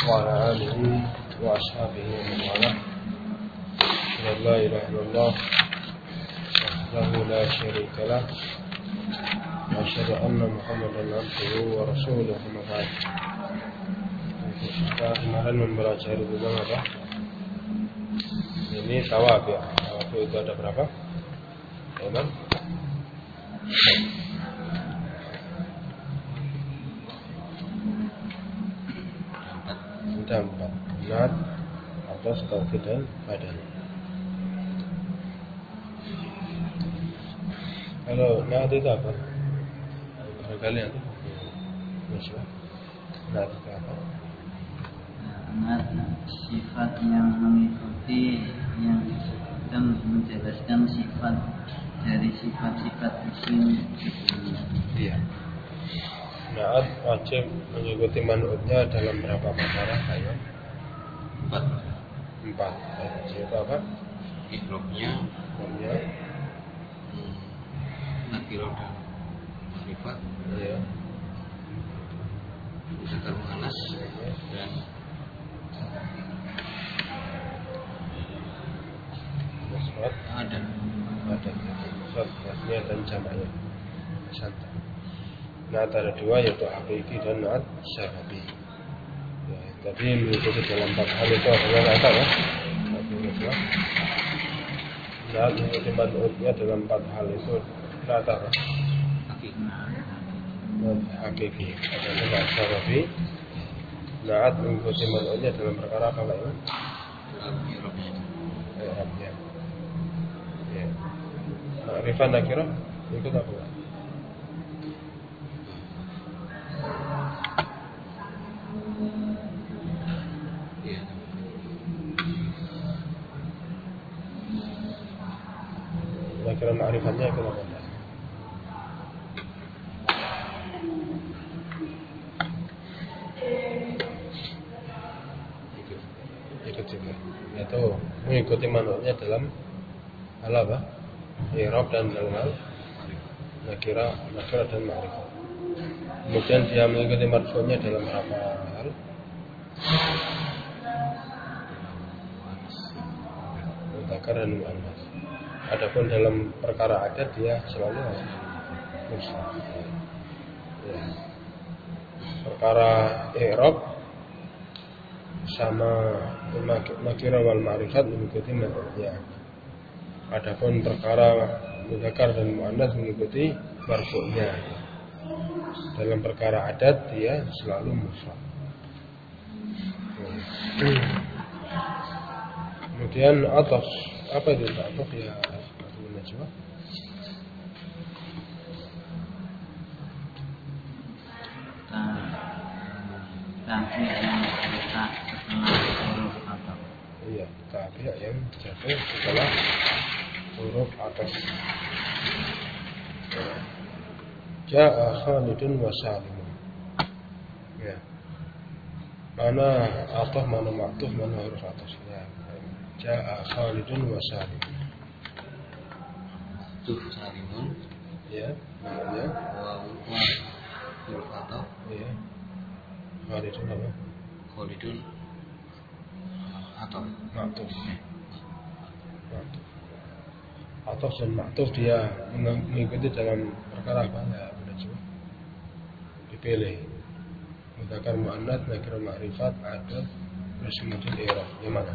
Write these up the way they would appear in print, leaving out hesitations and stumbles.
وعلى آله وأصحابه ومن والاه أشهد أن لا إله إلا الله وحده لا شريك له وأشهد أن محمدا عبده ورسوله أما بعد. Kita kemarin mempelajari tentang apa? Ini tawaf ya. Tawaf itu ada berapa? Emang? Ada 4. Nat, atas, tauhid dan badan. Kalau nat itu apa? Barangkali nanti. Masya. Nat itu apa? Nat sifat yang mengikuti yang dan menjelaskan sifat dari sifat-sifat isim. Iya. Naat wajib mengikuti man'utnya dalam berapa perkara? Ayo. 4. Itu apa? Ikrobnya, nakiro dan sifat, iya. Zakar muannas dan Musbat ada. Musbat tasnya dan jamaknya. Santai. Naat ada 2 yaitu hakiki dan naat sababi. Ya, tadi mengikuti dalam 4 hal itu adalah naat ya. Naat mengikuti man'utnya dalam 4 hal itu naat apa? Naat hakiki. Ada naat sababi. Naat mengikuti man'utnya dalam perkara apa Pak Iman? Irabnya. Ya. Ma'rifah nakirah ikut apa Pak? Nakirah ma'rifatnya ikut apa Pak? Ikut juga. Yaitu mengikuti man'utnya dalam hal apa? I'rab dan dalam hal nakirah dan ma'rifat. Kemudian dia mengikuti marfu'nya dalam berapa hal? Mudzakkar dan muannas. Adapun dalam perkara adat dia selalu mursal. Ya. Perkara i'rab sama nakirah wal ma'rifat mengikuti man'utnya. Adapun perkara mudzakkar dan muannas mengikuti marfu'nya. Dalam perkara adat dia selalu mursal. Kemudian atas apa itu atas ya Abu Najwa? Tapi yang letak setelah huruf atas. Iya, tapi yang jatuh setelah huruf atas. Ja'a Khalidun wa Salimun. Ya. Mana ataf, mana ma'tuf, mana huruf atas. Ya. Ja'a Khalidun wa Salimun. Tuh Salimun. Ya, namanya. Wa huruf ataf. Ya. Khalidun apa? Khalidun ataf. Ma'tuf. Ataf dan ma'tuf dia mengikuti dalam perkara apa? Ya, benar juga. Dipilih. Mudzakkar muannats, nakirah ma'rifat, adat, terus kemudian i'rab. Yang mana?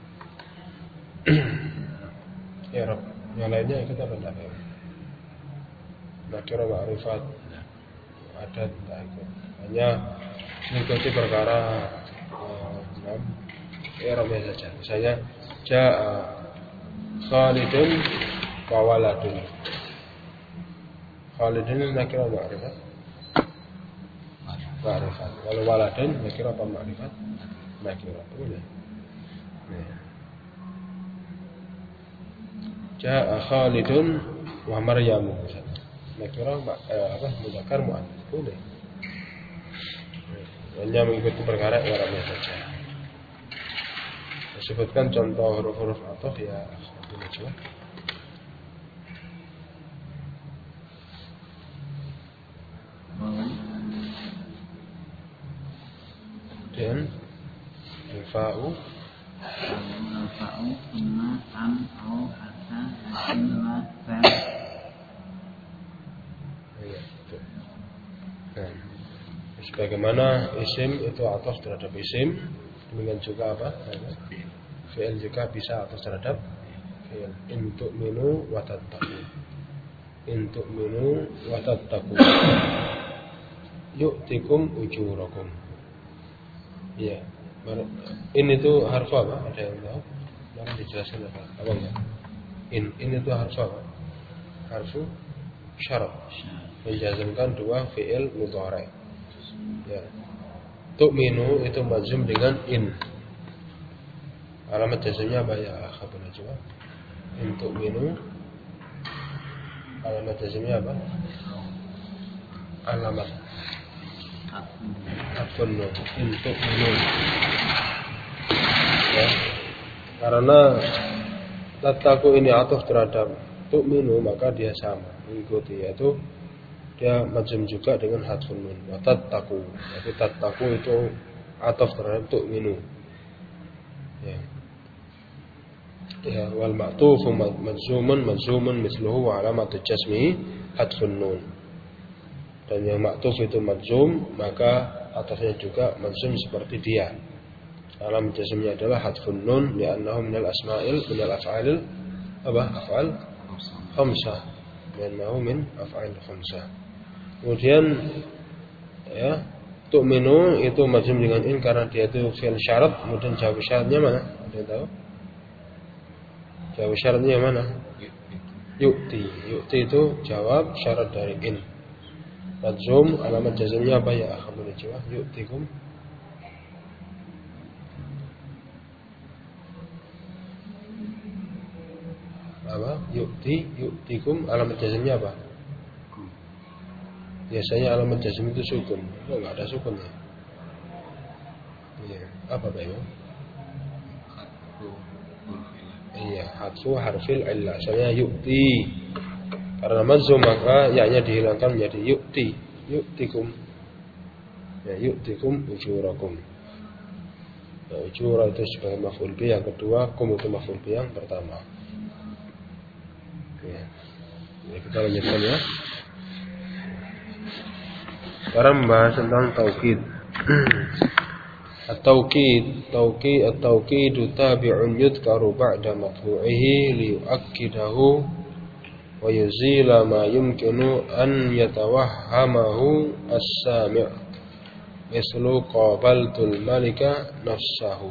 I'rab. Yang lainnya ikut apa enggak? Nakirah ma'rifat, adat enggak ikut. Hanya mengikuti perkara i'rabnya saja. Misalnya ja'a Khalidun wa waladun. Khalidun nakirah ma'rifat. Ma'rifat. Kalau waladun nakirah apa ma'rifat? Nakirah. Boleh. Ja'a Khalidun wa Maryam. Nakirah apa? Mudzakkar muannats. Boleh. Hanya mengikuti perkara i'rabnya saja. Sebutkan contoh huruf-huruf ataf ya Abu Najwa. Dan al-fa'u summa am au hatta isim wa fa. Ya, betul. Nah, sebagaimana isim itu ataf terhadap isim, demikian juga apa? Fi'il juga bisa ataf terhadap fi'il. In tu'minu wa tattaqu. In tu'minu wa tattaqu. Yu'tikum ujurakum. Ya. In itu harfu apa? Ada yang tahu? Mari dijelaskan apa? Apa enggak? In itu harfu apa? Harfu syarat. Menjazmkan dua fi'il mudhari'. Ya. Tu'minu itu majzum dengan in. Alamat jazmnya apa ya? Khabar najwa. In tu'minu. Alamat jazmnya apa? Alamat Atfun nun. In tu'minu. Ya. Karena tattaqu ini atuf terhadap tu'minu, maka dia sama mengikuti, yaitu dia majzum juga dengan hadfun nun. Wa tattaqu. Jadi tattaqu itu atuf terhadap tu'minu. Ya. Ya, wal ma'tufu majzumun misluhu wa alamatu jazmihi hadfun nun. Dan yang ma'tuf itu majzum, maka atafnya juga majzum seperti dia. Alam jazmnya adalah hadfun nun li'annahu minal asma'il minal af'alil apa? Af'al khamsah. Li'annahu min af'al khamsah. Kemudian ya, tu'minu itu majzum dengan in karena dia itu fi'il syarat. Kemudian jawab syaratnya mana? Ada yang tahu? Jawab syaratnya mana? Yu'ti. Yu'ti itu jawab syarat dari in. Majzum, alamat jazmnya apa ya? Khabar najwa. Yu'tikum. Apa? Yu'tikum, alamat jazmnya apa? Biasanya alamat jazm itu sukun. Oh, enggak ada sukunnya. Iya, apa Pak Imam? Iya, hadfu harfil illah. Misalnya yu'ti. Karena majzum maka ya-nya dihilangkan menjadi yu'ti. Yu'tikum. Ya, yu'tikum ujurakum. Ya, ujura itu sebagai maf'ul bi yang kedua, kum itu maf'ul bi yang pertama. Ya. Ya, kita lanjutkan ya. Sekarang membahas tentang taukid. At-taukid tabi'un yudhkaru ba'da matbu'ihi liyu'akkidahu wa yuzila ma yumkinu an yatawahhamahu as-sami' mislu qabaltul malika nafsahu.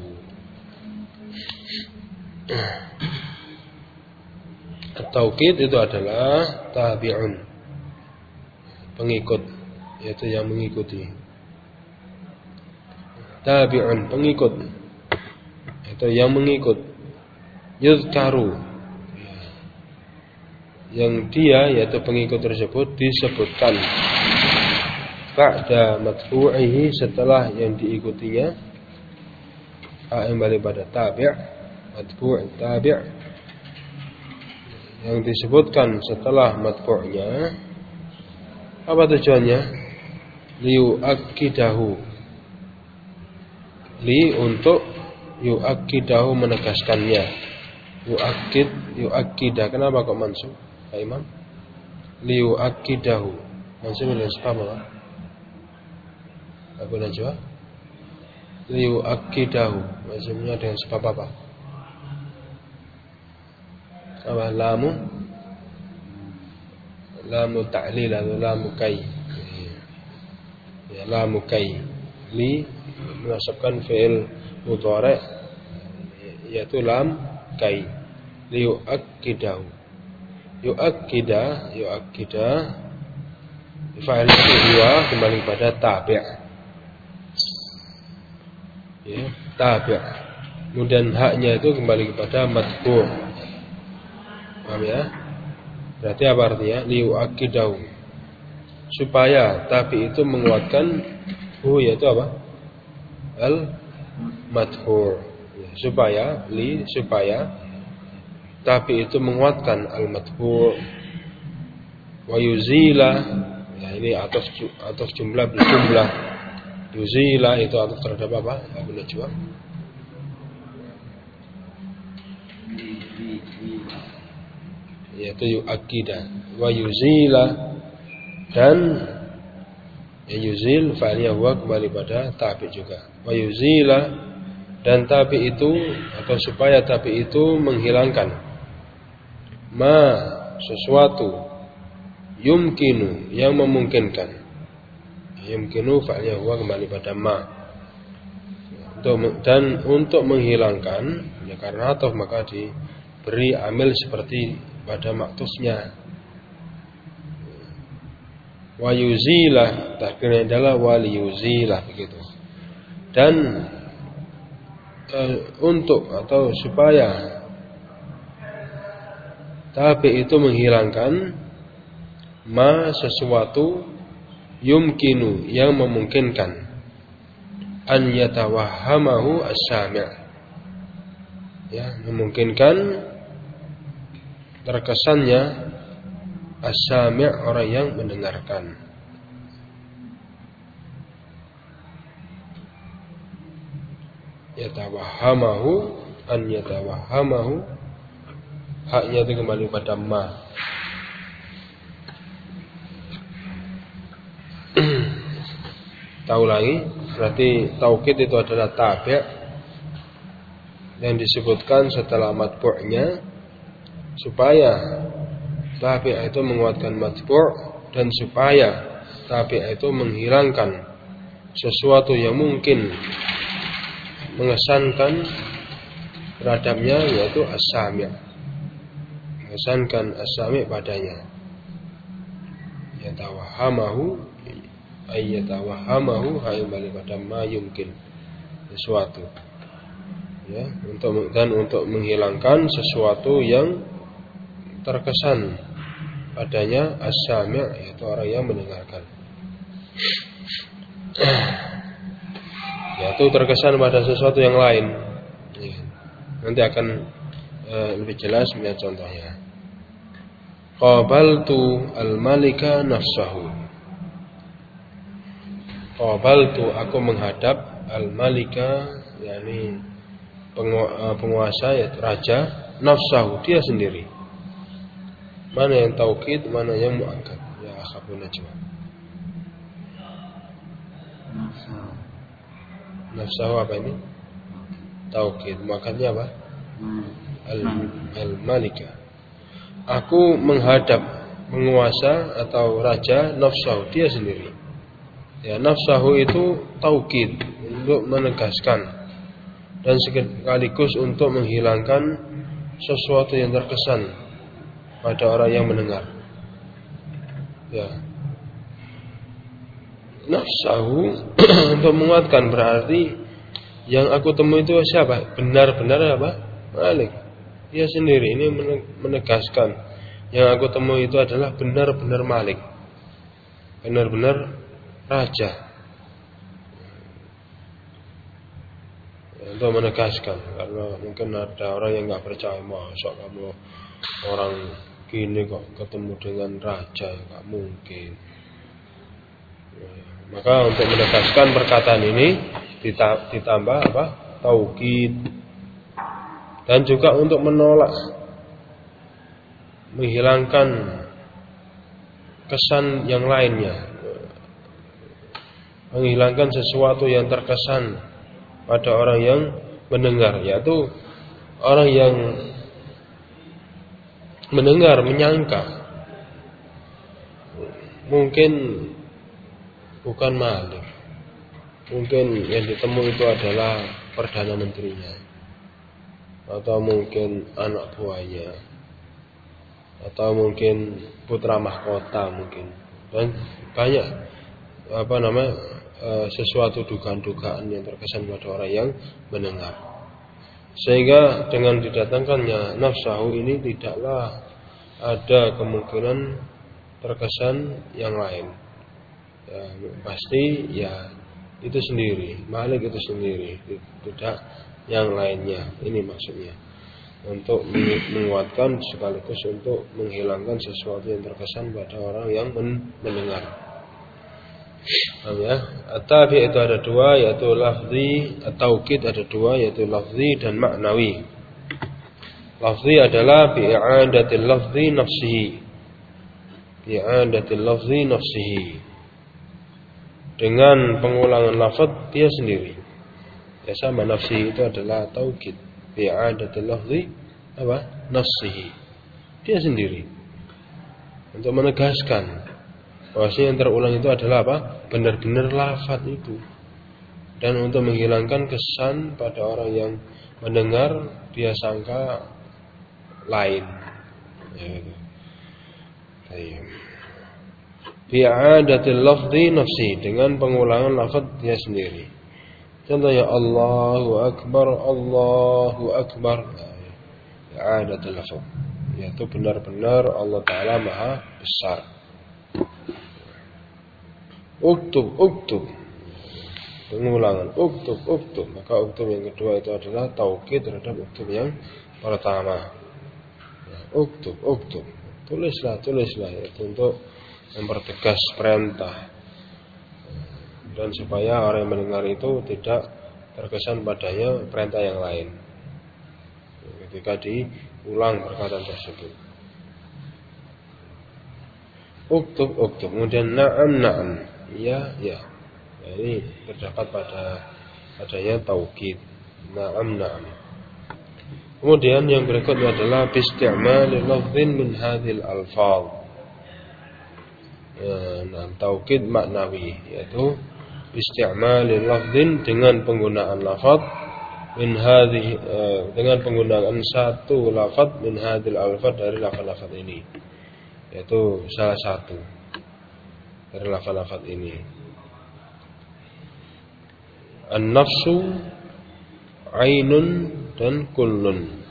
At-taukid itu adalah tabi'un, pengikut, yaitu yang mengikuti. Tabi'un, pengikut, yaitu yang mengikut. Yudhkaru, yang dia yaitu pengikut tersebut disebutkan ba'da matbu'ihi, setelah yang diikutinya. Kembali pada tabi', matbu' tabi', yang disebutkan setelah matbu'nya. Apa tujuannya? Liyu'akkidahu, untuk yu'akkidahu, menegaskannya. Yu'akkidah, kenapa kok mansub Pak Imam? Liyu'akkidahu mansub dengan sebab apa? Abu Najwa. Liyu'akkidahu mansubnya dengan sebab apa? Apa? Lamu ta'lil atau lamu kai. Ya, lamu kai. Li menasabkan fi'il mudhari' yaitu lam kai. Liyu'akkidahu. Yu'akkida fa'il kedua kembali pada tabi'. Ya, tabi'. Kemudian haknya itu kembali kepada matbu'. Paham ya? Berarti apa artinya? Liyu'akkidahu, supaya tabi' itu menguatkan yaitu apa? Al-madhur. Ya, supaya tapi itu menguatkan al-madhur. Wa yuzila, ya ini ataf jumlah berjumlah. Yuzila itu ataf terhadap apa? Abu Najwa. yaitu yu'akkida. Wa yuzila, dan yuzil fa'alnya huwa kembali pada tabi juga. Wa yuzila, dan tabi itu atau supaya tabi itu menghilangkan ma sesuatu yumkinu yang memungkinkan. Yumkinu fa'alnya huwa kembali pada ma. Dan untuk menghilangkan, ya karena atau maka diberi amil seperti pada maktusnya. Wa yuzilah, takdirnya adalah wali yuzilah begitu. Dan untuk atau supaya tabi itu menghilangkan ma sesuatu yumkinu yang memungkinkan an yatawahhamahu as-sami', ya, memungkinkan terkesannya as-sami' orang yang mendengarkan. Yatawahhamahu, an yatawahhamahu, haknya itu kembali pada ma. Tahu lagi, berarti taukid itu adalah tabi' yang disebutkan setelah matbu'nya, supaya tabi' itu menguatkan matbu' dan supaya tabi' itu menghilangkan sesuatu yang mungkin mengesankan terhadapnya, yaitu as-sami', mengesankan as-sami' padanya. Yatawahhamahu ayyatawahhamahu, kembali pada ma yumkin, sesuatu, ya, untuk menghilangkan sesuatu yang terkesan padanya as-sami', yaitu orang yang mendengarkan, yaitu terkesan pada sesuatu yang lain. Nanti akan lebih jelas melihat contohnya. Qabaltu al-malika nafsahu. Qabaltu, aku menghadap al-malika, yakni penguasa, yaitu raja, nafsahu, dia sendiri. Mana yang taukid, mana yang muakkad? Ya akhafun najwa. Nafsahu apa ini? Taukid. Muakkadnya apa? Al-malika. Aku menghadap penguasa atau raja, nafsahu, dia sendiri. Ya, nafsahu itu taukid, untuk menegaskan dan sekaligus untuk menghilangkan sesuatu yang terkesan pada orang yang mendengar. Ya, nafsahu untuk menguatkan, berarti yang aku temui itu siapa? Benar-benar apa? Malik. Dia sendiri. Ini menegaskan yang aku temui itu adalah benar-benar Malik, benar-benar raja, untuk menegaskan. Karena mungkin ada orang yang nggak percaya, masa kamu orang gini kok ketemu dengan raja, nggak mungkin. Maka untuk menegaskan perkataan ini ditambah apa? Taukid. Dan juga untuk menolak, menghilangkan kesan yang lainnya, menghilangkan sesuatu yang terkesan pada orang yang mendengar, yaitu orang yang mendengar menyangka mungkin bukan Malik, mungkin yang ditemui itu adalah perdana menterinya, atau mungkin anak buahnya, atau mungkin putra mahkota mungkin, dan banyak sesuatu dugaan-dugaan yang terkesan pada orang yang mendengar. Sehingga dengan didatangkannya nafsahu ini tidaklah ada kemungkinan terkesan yang lain. Ya, pasti ya itu sendiri, Malik itu sendiri, tidak yang lainnya. Ini maksudnya, untuk menguatkan sekaligus untuk menghilangkan sesuatu yang terkesan pada orang yang mendengar. Ya, at-tabi itu ada dua, yaitu lafzi, at-taukid ada dua, yaitu lafzi dan maknawi. Lafzi adalah bi'adatil lafzi nafsihi. Bi'adatil lafzi nafsihi. Dengan pengulangan lafaz dia sendiri. Ya sama, nafsihi itu adalah taukid. Bi'adatil lafzi apa? Nafsihi. Dia sendiri. Untuk menegaskan bahwasanya yang terulang itu adalah apa? Benar-benar lafaz itu. Dan untuk menghilangkan kesan pada orang yang mendengar dia sangka lain. Bi'adatil lafzi nafsi, dengan pengulangan lafaz dia sendiri. Contohnya Allahu Akbar, Allahu Akbar. Bi'adatil lafz, yaitu benar-benar Allah Ta'ala Maha Besar. Uktub, uktub, pengulangan uktub, uktub. Maka uktub yang kedua itu adalah taukid terhadap uktub yang pertama. Uktub, uktub, tulislah, tulislah, yaitu untuk mempertegas perintah dan supaya orang yang mendengar itu tidak terkesan padanya perintah yang lain ketika diulang perkataan tersebut. Uktub, uktub. Kemudian na'am, na'am, ya, ya. Nah, ini terdapat padanya taukid. Na'am, na'am. Kemudian yang berikutnya adalah bisti'mali lafzin min hadhil alfaz. Nah, taukid maknawi, yaitu bisti'mali lafzin, dengan penggunaan lafaz min hadhi, dengan penggunaan satu lafaz min hadhil alfaz, dari lafaz-lafaz ini, yaitu salah satu dari lafaz-lafaz ini. An-nafsu, ainun, dan kullun.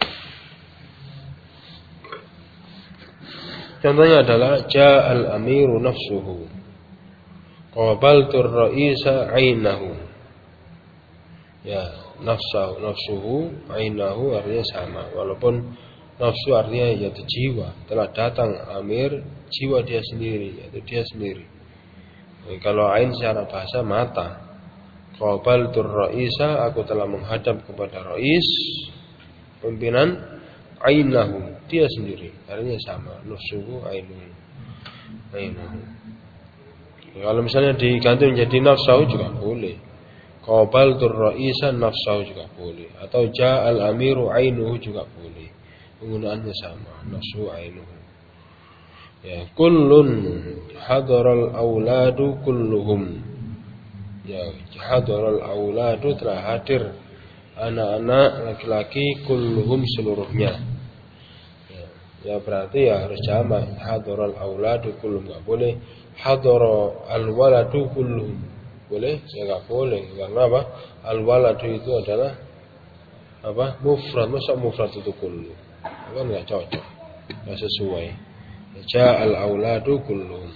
Contohnya adalah ja'al amiru nafsuhu, qabaltur ra'isa ainahu. Ya, nafsuhu, ainahu artinya sama, walaupun nafsu artinya yaitu jiwa. Telah datang amir, jiwa dia sendiri, yaitu dia sendiri. Kalau ain secara bahasa mata. Qabaltur ra'isa, aku telah menghadap kepada rais, pimpinan, ainahu, dia sendiri, artinya sama. Nafsuhu, ainuhu, ainahu. Kalau misalnya diganti menjadi nafsahu juga boleh. Qabaltur ra'isa nafsahu juga boleh. Atau ja'al amiru ainuhu juga boleh. Penggunaannya sama. Nafsuhu, ainuhu. Ya, kullun hadaral auladu kulluhum. Ya, hadaral auladu, telah hadir anak-anak laki-laki, kulluhum, seluruhnya. Ya berarti ya harus jamak. Hadaral auladu kulluhum, enggak boleh hadara alwaladu kulluhum. Boleh? Ya enggak boleh. Karena apa? Alwaladu itu adalah apa? Mufrad. Masa mufrad itu kullu? Kan enggak cocok. Enggak sesuai. Ja'al auladu kulluhum.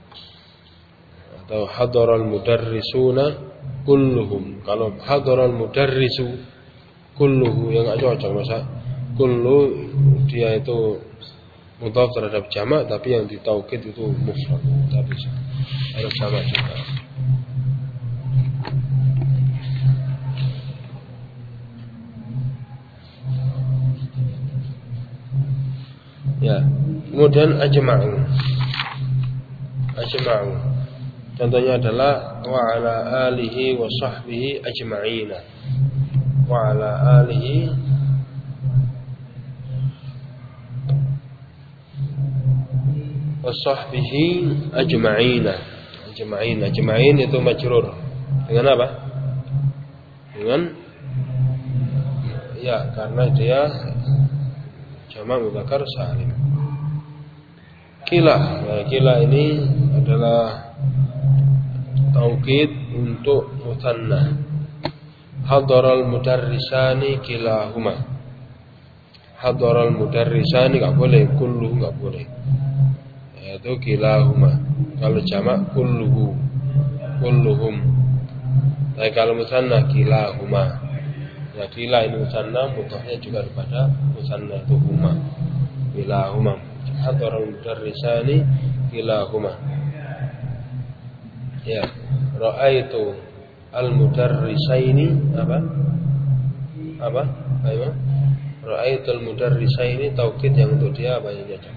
Atau hadaral mudarrisuna kulluhum. Kalau hadaral mudarrisu kulluhu, yang enggak cocok. Masa kullu dia itu mudhaf terhadap jamak, tapi yang ditaukid itu mufrad. Tapi harus jamak juga. Ya, kemudian ajma'u. Ajma'u. Contohnya adalah wa ala alihi wa sahbihi ajma'ina. Wa ala alihi wa sahbihi ajma'ina. Ajma'in itu majrur. Dengan apa? Dengan ya, karena dia jamak mudzakkar salim. Kila. Nah, kila ini adalah taukid untuk mutsanna. Hadaral mudarrisani kilahuma. Hadaral mudarrisani enggak boleh, kulluhu enggak boleh. Yaitu kilahuma. Kalau jamak kulluhu, kulluhum. Tapi kalau mutsanna kilahuma. Ya, kila ini mutsanna, mudhafnya juga kepada mutsanna itu huma. Kilahuma. Hadaral mudarrisani kilahuma. Ya, ra'aitu al-mudarrisaini apa? Apa? Ayo. Ra'aitul mudarrisaini taukid yang untuk dia apa yang ada?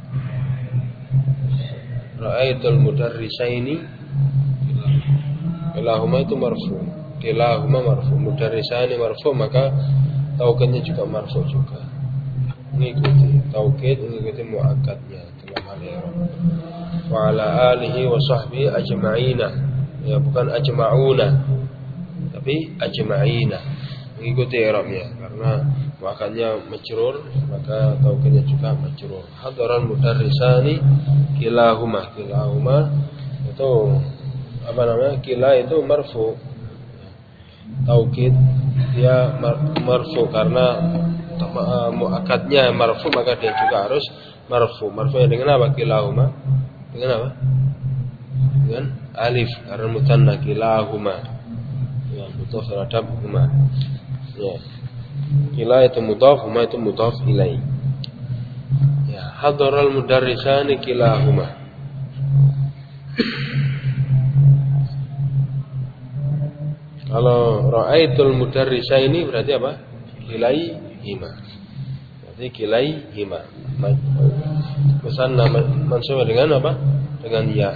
Ra'aitul mudarrisaini kilahuma itu marfu. Kilahuma marfu. Mudarrisani marfu, maka taukidnya juga marfu juga. Mengikuti taukid, mengikuti muakkadnya dalam hal i'rab. Wa ala alihi wa sahbihi ajma'ina. Ya, bukan ajma'una, tapi ajma'ina. Mengikuti i'rabnya karena muakkadnya majrur, maka taukidnya juga majrur. Hadaral mudarrisani kilahuma. Kilahuma itu apa namanya? Kila itu marfu. Taukid dia marfu karena muakkadnya marfu, maka dia juga harus marfu. Marfunya dengan apa? Kilahuma. Dengan apa? Dengan alif karena mutanna kilahuma. Ya, mudhaf terhadap huma. Ya. Kila itu mudhaf, huma itu mudhaf ilaih. Ya, hadaral mudarrisani kilahuma. Kalau ra'aitul mudarrisaini berarti apa? Kilaihima. Berarti kilaihima. Musanna mansub dengan apa? Dengan ya.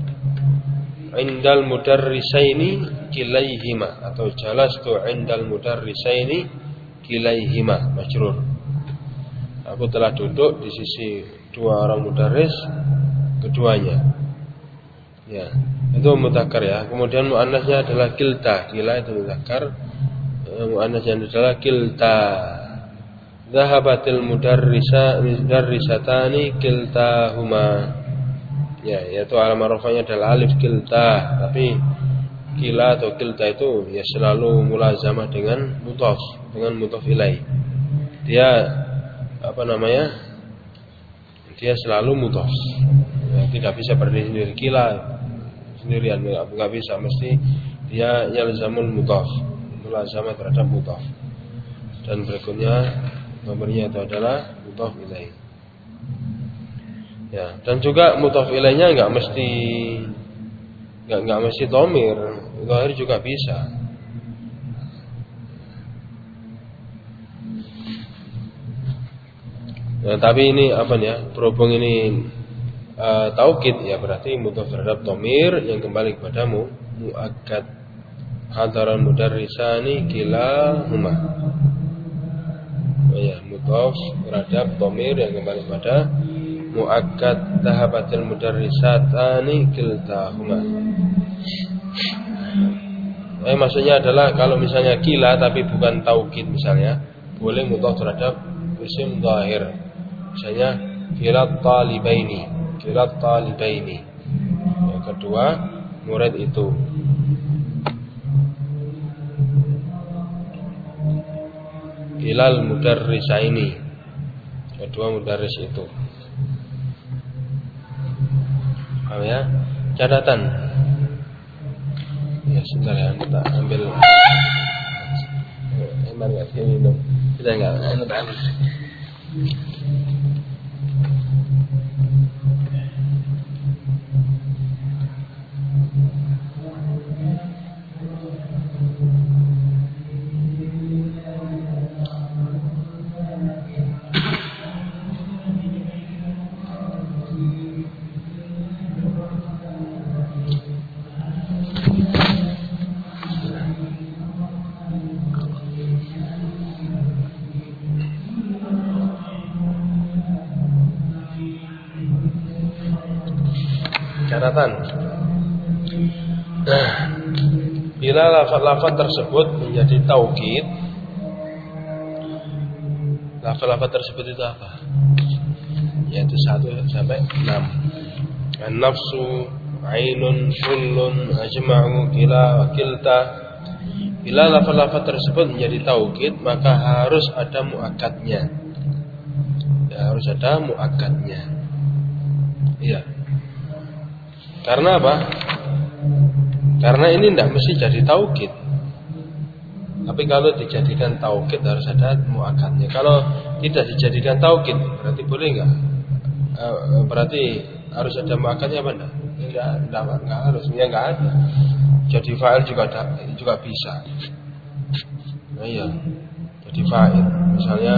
Indal mudarrisaini kilaihima, atau jalastu indal mudarrisaini kilaihima majrur. Aku telah duduk di sisi dua orang mudarris, keduanya. Ya, itu mudzakkar ya. Kemudian muannasnya adalah kilta. Kila itu mudzakkar. Muannasnya adalah kilta. Dhahabatil mudarrisatani kiltahuma. Ya, yaitu alam rafa'nya adalah alif kilta. Tapi kila atau kilta itu ya selalu mulazamah dengan mudhaf, dengan mudhaf ilaih. Dia apa namanya? Dia selalu mudhaf. Ya, tidak bisa berdiri sendiri. Kila sendirian enggak bisa, mesti dia yalzamul mudhaf, mulazamah terhadap mudhaf. Dan berikutnya nomornya itu adalah mudhaf ilaih. Ya, dan juga mudhaf ilaihnya enggak mesti dhamir, zahir juga bisa. Nah, tapi ini apa nih ya? Berhubung ini taukid ya, berarti mudhaf terhadap dhamir yang kembali kepadamu muakkad. Hadaral mudarrisani kilahuma. Oh ya, mudhaf terhadap dhamir yang kembali kepada muakkad. Dhahabatil mudarrisatani kiltahuma. Maksudnya adalah kalau misalnya kila tapi bukan taukid misalnya, boleh mudhaf terhadap isim zahir. Misalnya kilat talibaini. Kilat talibaini. Yang kedua, murid itu. Kilal mudarrisaini. Kedua mudarris itu. Paham ya? Catatan. Ya, sebentar ya, kita ambil. Emang enggak minum. Kita enggak ambil. Catatan. Nah, bila lafaz-lafaz tersebut menjadi taukid, lafaz-lafaz tersebut itu apa? Yaitu 1 sampai 6. An-nafsu, ainun, kullun, ajma'u, kila, wa kilta. Bila lafaz-lafaz tersebut menjadi taukid, maka harus ada muakkadnya. Ya, harus ada muakkadnya. Iya. Karena apa? Karena ini tidak mesti jadi taukid. Tapi kalau dijadikan taukid harus ada muakkadnya. Kalau tidak dijadikan taukid, berarti boleh enggak? Berarti harus ada muakkadnya apa enggak? Enggak harus, ya enggak ada. Jadi fa'il juga bisa. Nah, iya. Jadi menjadi fa'il. Misalnya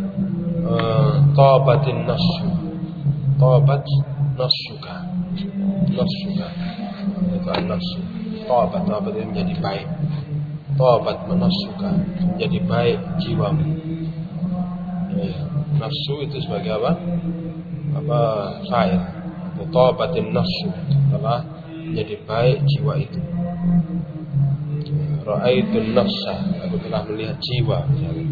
tabatin nafsu, tabat nafsuka, nafsuka itu an-nafsu. Tabat itu menjadi baik, tabat nafsuka menjadi baik jiwamu. Nafsu itu sebagai apa? Fa'il. Tabatin nafsu telah menjadi baik jiwa itu. Ra'aitun nafsa, aku telah melihat jiwa misalnya.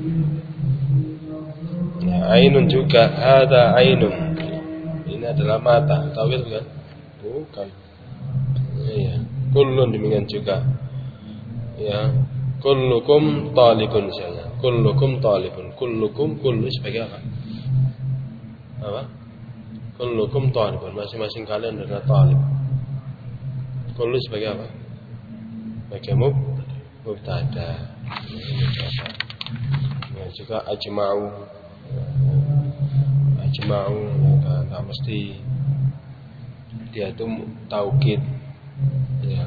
Ainun juga, ada ainun. Ini adalah mata. Tahu gitu kan? Bukan. Iya. Kullun demikian juga. Ya. Kullukum talikun misalnya. Kullukum talikun. Kullukum, kullu sebagai apa? Apa? Kullukum talikun. Masing-masing kalian adalah talib. Kullu sebagai apa? Sebagai mubtada. Ya, juga ajma'u. Ajma'u enggak mesti dia itu taukid. Ya.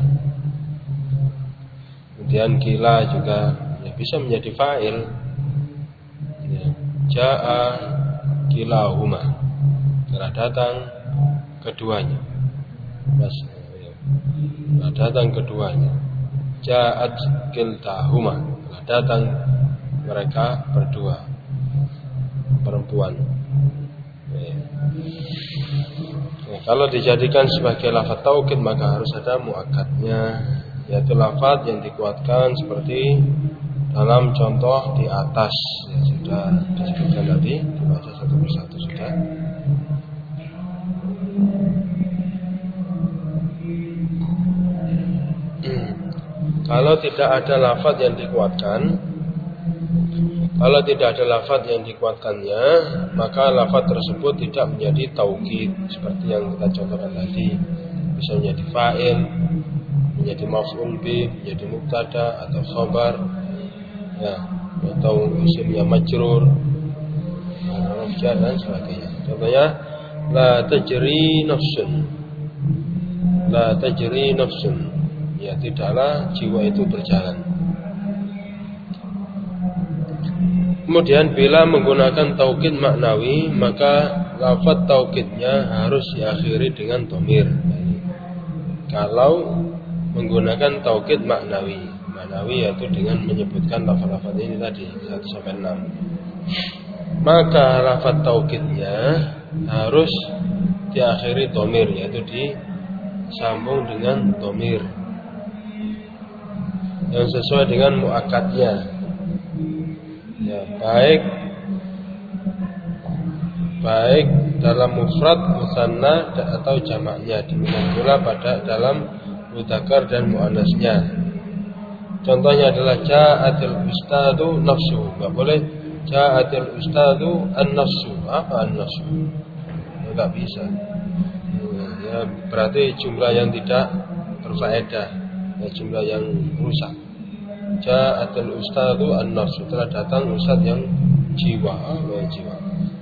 Kemudian kila juga ya, bisa menjadi fa'il. Ya. Ja'a kilahuma, telah datang keduanya. Mas, ya. Telah datang keduanya. Ja'at kiltahuma, telah datang mereka berdua perempuan. Ya. Ya, kalau dijadikan sebagai lafaz taukid maka harus ada muakkadnya, yaitu lafaz yang dikuatkan seperti dalam contoh di atas yang sudah disebutkan tadi, dibaca satu persatu sudah. Kalau tidak ada lafaz yang dikuatkan, kalau tidak ada lafaz yang dikuatkannya, maka lafaz tersebut tidak menjadi taukid seperti yang kita contohkan tadi. Bisa menjadi fa'il, menjadi maf'ul bih, menjadi mubtada atau khabar, ya, atau isimnya majrur, huruf jar dan sebagainya. Contohnya la tajri nafsun, la tajri nafsun, ya tidaklah jiwa itu berjalan. Kemudian bila menggunakan taukid maknawi, maka lafaz taukidnya harus diakhiri dengan dhamir. Kalau menggunakan taukid maknawi, maknawi yaitu dengan menyebutkan lafaz-lafaz ini tadi 1 sampai 6, maka lafaz taukidnya harus diakhiri dhamir, yaitu disambung dengan dhamir yang sesuai dengan muakkadnya. Ya, baik dalam mufrad, musanna atau jamaknya, demikian pula pada dalam mudzakkar dan muannasnya. Contohnya adalah ja'atil ustadu nafsu. Enggak boleh ja'atil ustadu an-nafsu. Apa an-nafsu? Enggak bisa. Ya, berarti jumlah yang tidak berfaedah, ya, jumlah yang rusak. Ja'atul ustadu an-nafsu, telah datang ustad yang jiwa, jiwa.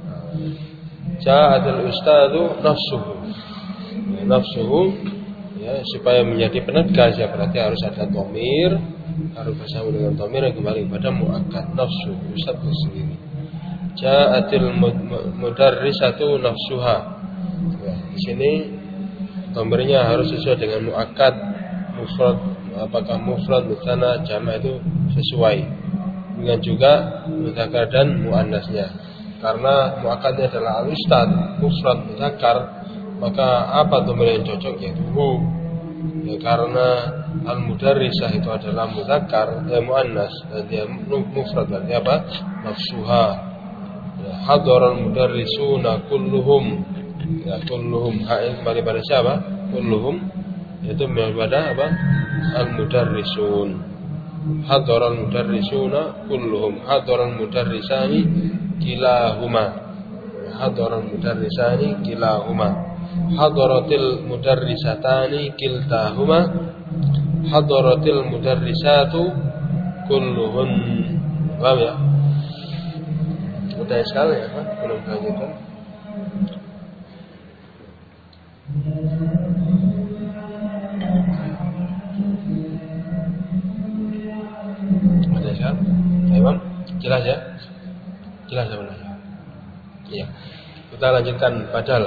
Ja'atul ustadu nafsuhu, ya, nafsuhu, ya, supaya menjadi penegas ya berarti harus ada dhamir, harus bersama dengan dhamir yang kembali kepada muakkad. Nafsu, ustad itu sendiri. Ja'atil mudarrisatu nafsuha, ya, di sini dhamirnya harus sesuai dengan muakkad, mufrad. Apakah mufrad, musanna, jamak itu sesuai dengan juga mudzakkar dan muannasnya. Karena muakkadnya adalah al-ustad, mufrad mudzakkar, maka apa dhamir yang cocok, yaitu hu. Ya, karena al-mudarrisah itu adalah mudzakkar, muannas, dan dia mufrad, berarti apa? Nafsuha. Ya, hadaral mudarrisuna kulluhum. Ya, kulluhum kembali pada siapa? Kulluhum, yaitu pada apa? Al-mudarrisun. Hadaral mudarrisuna kulluhum, hadaral mudarrisani kilahuma, hadaral mudarrisani kilahuma, hadaratil mudarrisatani kiltahuma, hadaratil mudarrisatu kulluhun. Paham ya? Udah sekali ya kan? Belum kelanjutan. Ada siap? Imam, jelas ya? Jelas sebenarnya. Iya. Kita lanjutkan badal.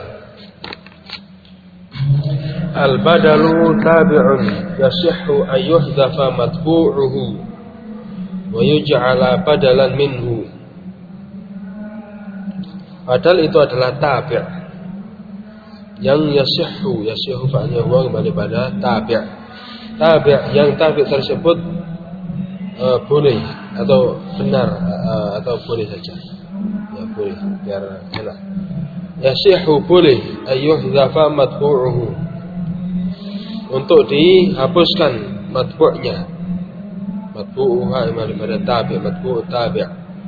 Al-badalu tabi'un yasihhu an yuhdhafa matbu'uhu wa yuj'ala badalan minhu. Badal itu adalah tabi' yang yasihhu fa'alnya huwa kembali pada tabi'. Tabi' yang tabi' tersebut boleh atau benar atau boleh saja. Ya boleh biar enak. Yasihhu boleh ayyuhdhafa matbu'uhu untuk dihapuskan matbu'nya. Matbu'uha kembali pada tabi', matbu' tabi'.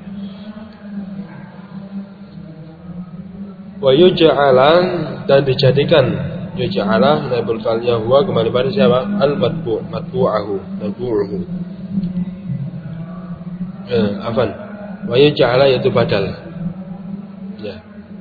Wa yuj'ala dan dijadikan yuj'ala naibul fa'ilnya huwa kembali pada siapa? Al-matbu', matbu'ahu, matbu'uhu. Afan. Wa yuj'ala yaitu badal. Ya.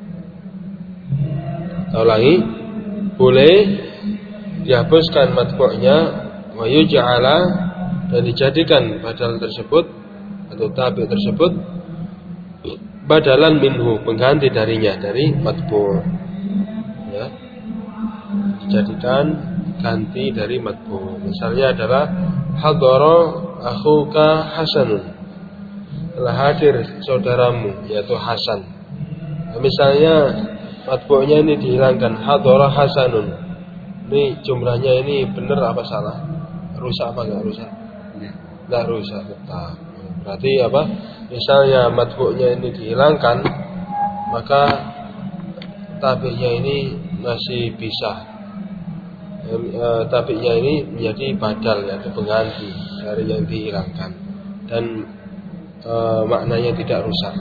Ulangi, boleh dihapuskan matbu'nya wa yuj'ala dan dijadikan badal tersebut atau tabi' tersebut badalan minhu, pengganti darinya, dari matbu'. Ya. Dijadikan ganti dari matbu'. Misalnya adalah hadara akhuka Hasanun, telah hadir saudaramu yaitu Hasan. Nah, misalnya matbu'nya ini dihilangkan, hadara Hasanun. Ini jumlahnya ini benar apa salah? Rusak apa enggak rusak? Enggak rusak, tetap. Berarti apa? Misalnya matbu'nya ini dihilangkan, maka tabi'nya ini masih bisa. Tabi'nya ini menjadi badal, yaitu pengganti dari yang dihilangkan, dan maknanya tidak rusak.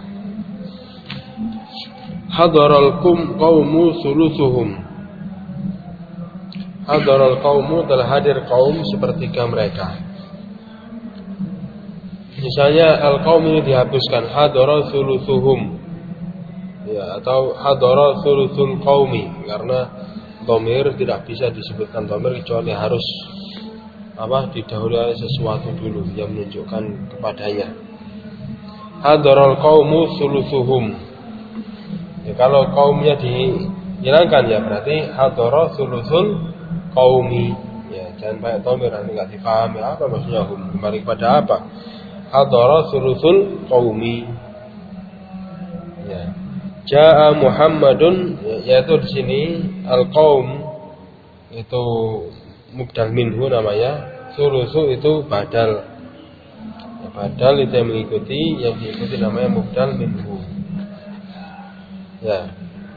Hadaral qaumu sulusuhum. Hadaral qaumu, telah hadir kaum sepertiga mereka. Misalnya al-qaum ini dihapuskan, hadara sulusuhum, ya, atau hadara sulusul qaumi, karena dhamir tidak bisa disebutkan dhamir kecuali harus didahului oleh sesuatu dulu yang menunjukkan kepadanya. Hadaral qaumu sulusuhum. Ya, kalau kaumnya dihilangkan ya berarti hadara sulusul qaumi. Ya, jangan pakai dhamir nanti enggak dipahami apa maksudnya hum. Kembali kepada apa? Hadara sulusul qaumi. Ya. Jaa Muhammadun, yaitu di sini al-qaum itu mubdal minhu namanya, sulusu itu badal. Ya, badal itu yang mengikuti, yang diikuti namanya mubdal minhu. Ya.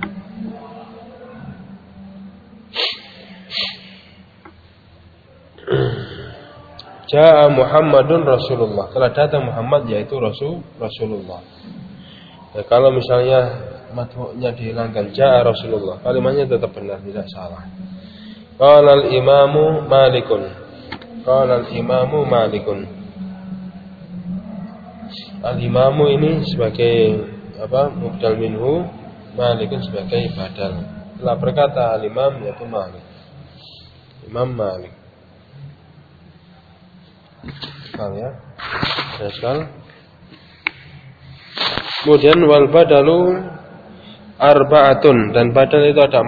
Jaa Muhammadun Rasulullah, telah datang Muhammad yaitu Rasulullah. Ya, kalau misalnya matbu'nya dihilangkan, jaa Rasulullah, kalimatnya tetap benar, tidak salah. Qala al-imamu Malikun. Qala al-imamu Malikun. Al-imamu ini sebagai mubdal minhu, Malikun sebagai badal. Telah berkata al-imam yaitu Malik. Imam Malik. Ya. Ada. Kemudian wal badalu arba'atun, dan badal itu ada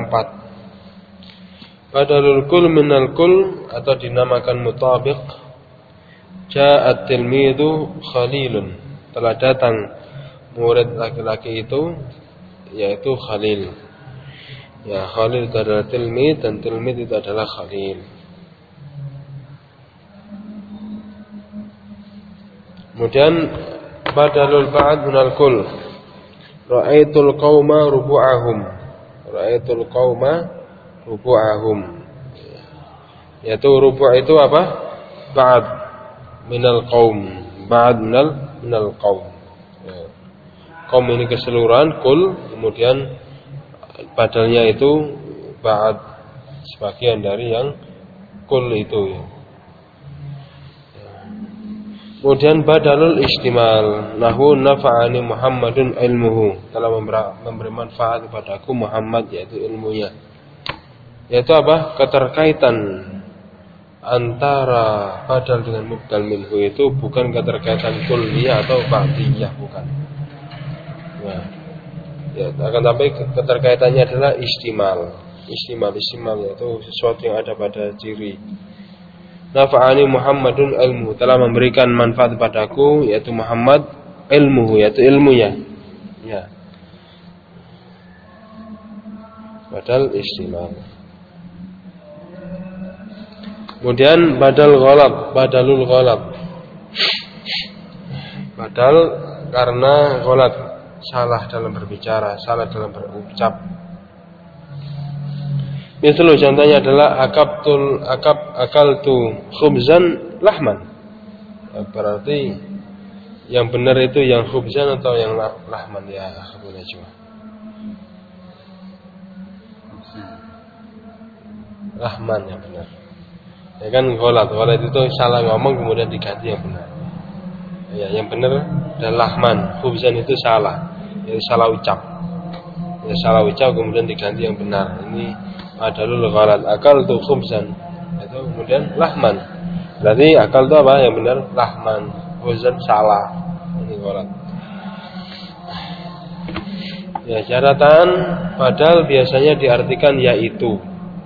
4. Badalul kul minal kul, atau dinamakan mutabiq. Ja'at tilmidu Khalilun, telah datang murid laki-laki itu yaitu Khalil. Ya, Khalil itu adalah tilmid dan tilmid itu adalah Khalil. Kemudian badalul ba'd minal kul. Ra'aitul qauma rubu'ahum. Ra'aitul qauma rubu'ahum. Yaitu rubu' itu apa? Ba'd minal qaum. Ba'd minal qaum. Ya. Qaum ini keseluruhan, kul, kemudian badalnya itu ba'd, sebagian dari yang kul itu ya. Kemudian badalul istimal, nahu nafa'ani Muhammadun ilmuhu, telah memberi manfaat kepadaku Muhammad yaitu ilmunya. Yaitu apa? Keterkaitan antara badal dengan mubdal minhu itu bukan keterkaitan kulliyah atau ba'diyah, bukan. Nah, ya, akan tapi keterkaitannya adalah istimal yaitu sesuatu yang ada pada ciri. Nafa'ani Muhammadun ilmu, telah memberikan manfaat padaku yaitu Muhammad ilmuhu, yaitu ilmunya. Ya. Badal istimal. Kemudian badalul ghalab. Badal karena ghalab, salah dalam berbicara, salah dalam berucap. Misalnya contohnya adalah akaltu khubzan lahman. Berarti yang benar itu yang khubzan atau yang lahman ya Abu Najwa? Lahman yang benar. Ya kan ghalat itu salah ngomong kemudian diganti yang benar. Ya, yang benar adalah lahman, khubzan itu salah. Itu salah ucap. Ya, salah ucap kemudian diganti yang benar. Ini adalul ghalat, akal tu khubzan, itu kemudian lahman. Berarti akal itu apa? Yang benar lahman, khubzan salah. Ini ghalat. Ya, catatan padahal biasanya diartikan yaitu.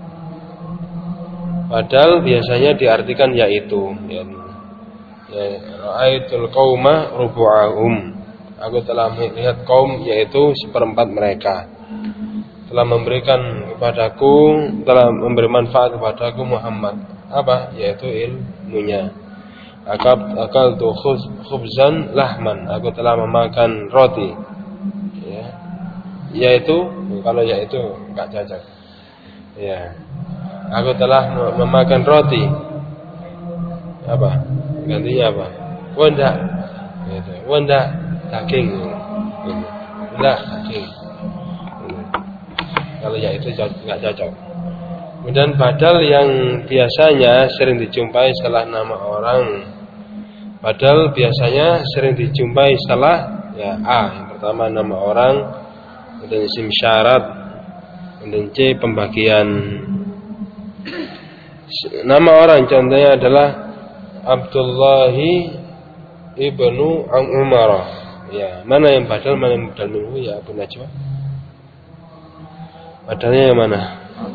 Padahal biasanya diartikan yaitu. Ya, ra'aitul qauma rubu'ahum. Aku telah melihat kaum yaitu seperempat mereka. Telah memberikan kepadaku, telah memberi manfaat kepadaku Muhammad. Apa? Yaitu ilmunya. Akal tu khubzan lahman. Aku telah memakan roti. Ya. Yaitu, kalau yaitu enggak cocok. Ya. Aku telah memakan roti. Apa? Gantinya apa? Wanda. Gitu. Wanda daging. Wanda daging. Kalau ya itu nggak cocok. Kemudian badal yang biasanya sering dijumpai setelah nama orang. Badal biasanya sering dijumpai setelah ya A, yang pertama nama orang, kemudian isim syarat, kemudian C pembagian. Nama orang contohnya adalah Abdullahi ibnu Umar. Ya, mana yang badal, mana yang badal minhu ya Abu Najwa? Padahal yang mana?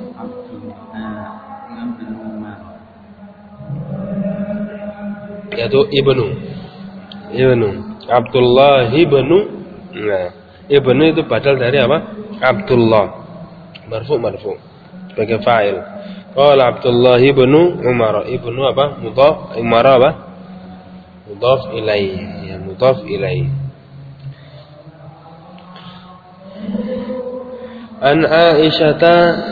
Yaitu ibnu Abdullah ibnu. Nah, ibnu itu badal dari apa? Abdullah. Marfu sebagai fa'il. Qala Abdullah ibnu Umar. Ibnu apa? Mudhaf. Umar apa? Mudhaf ilaih. Ya, mudhaf ilaih. An Aisyata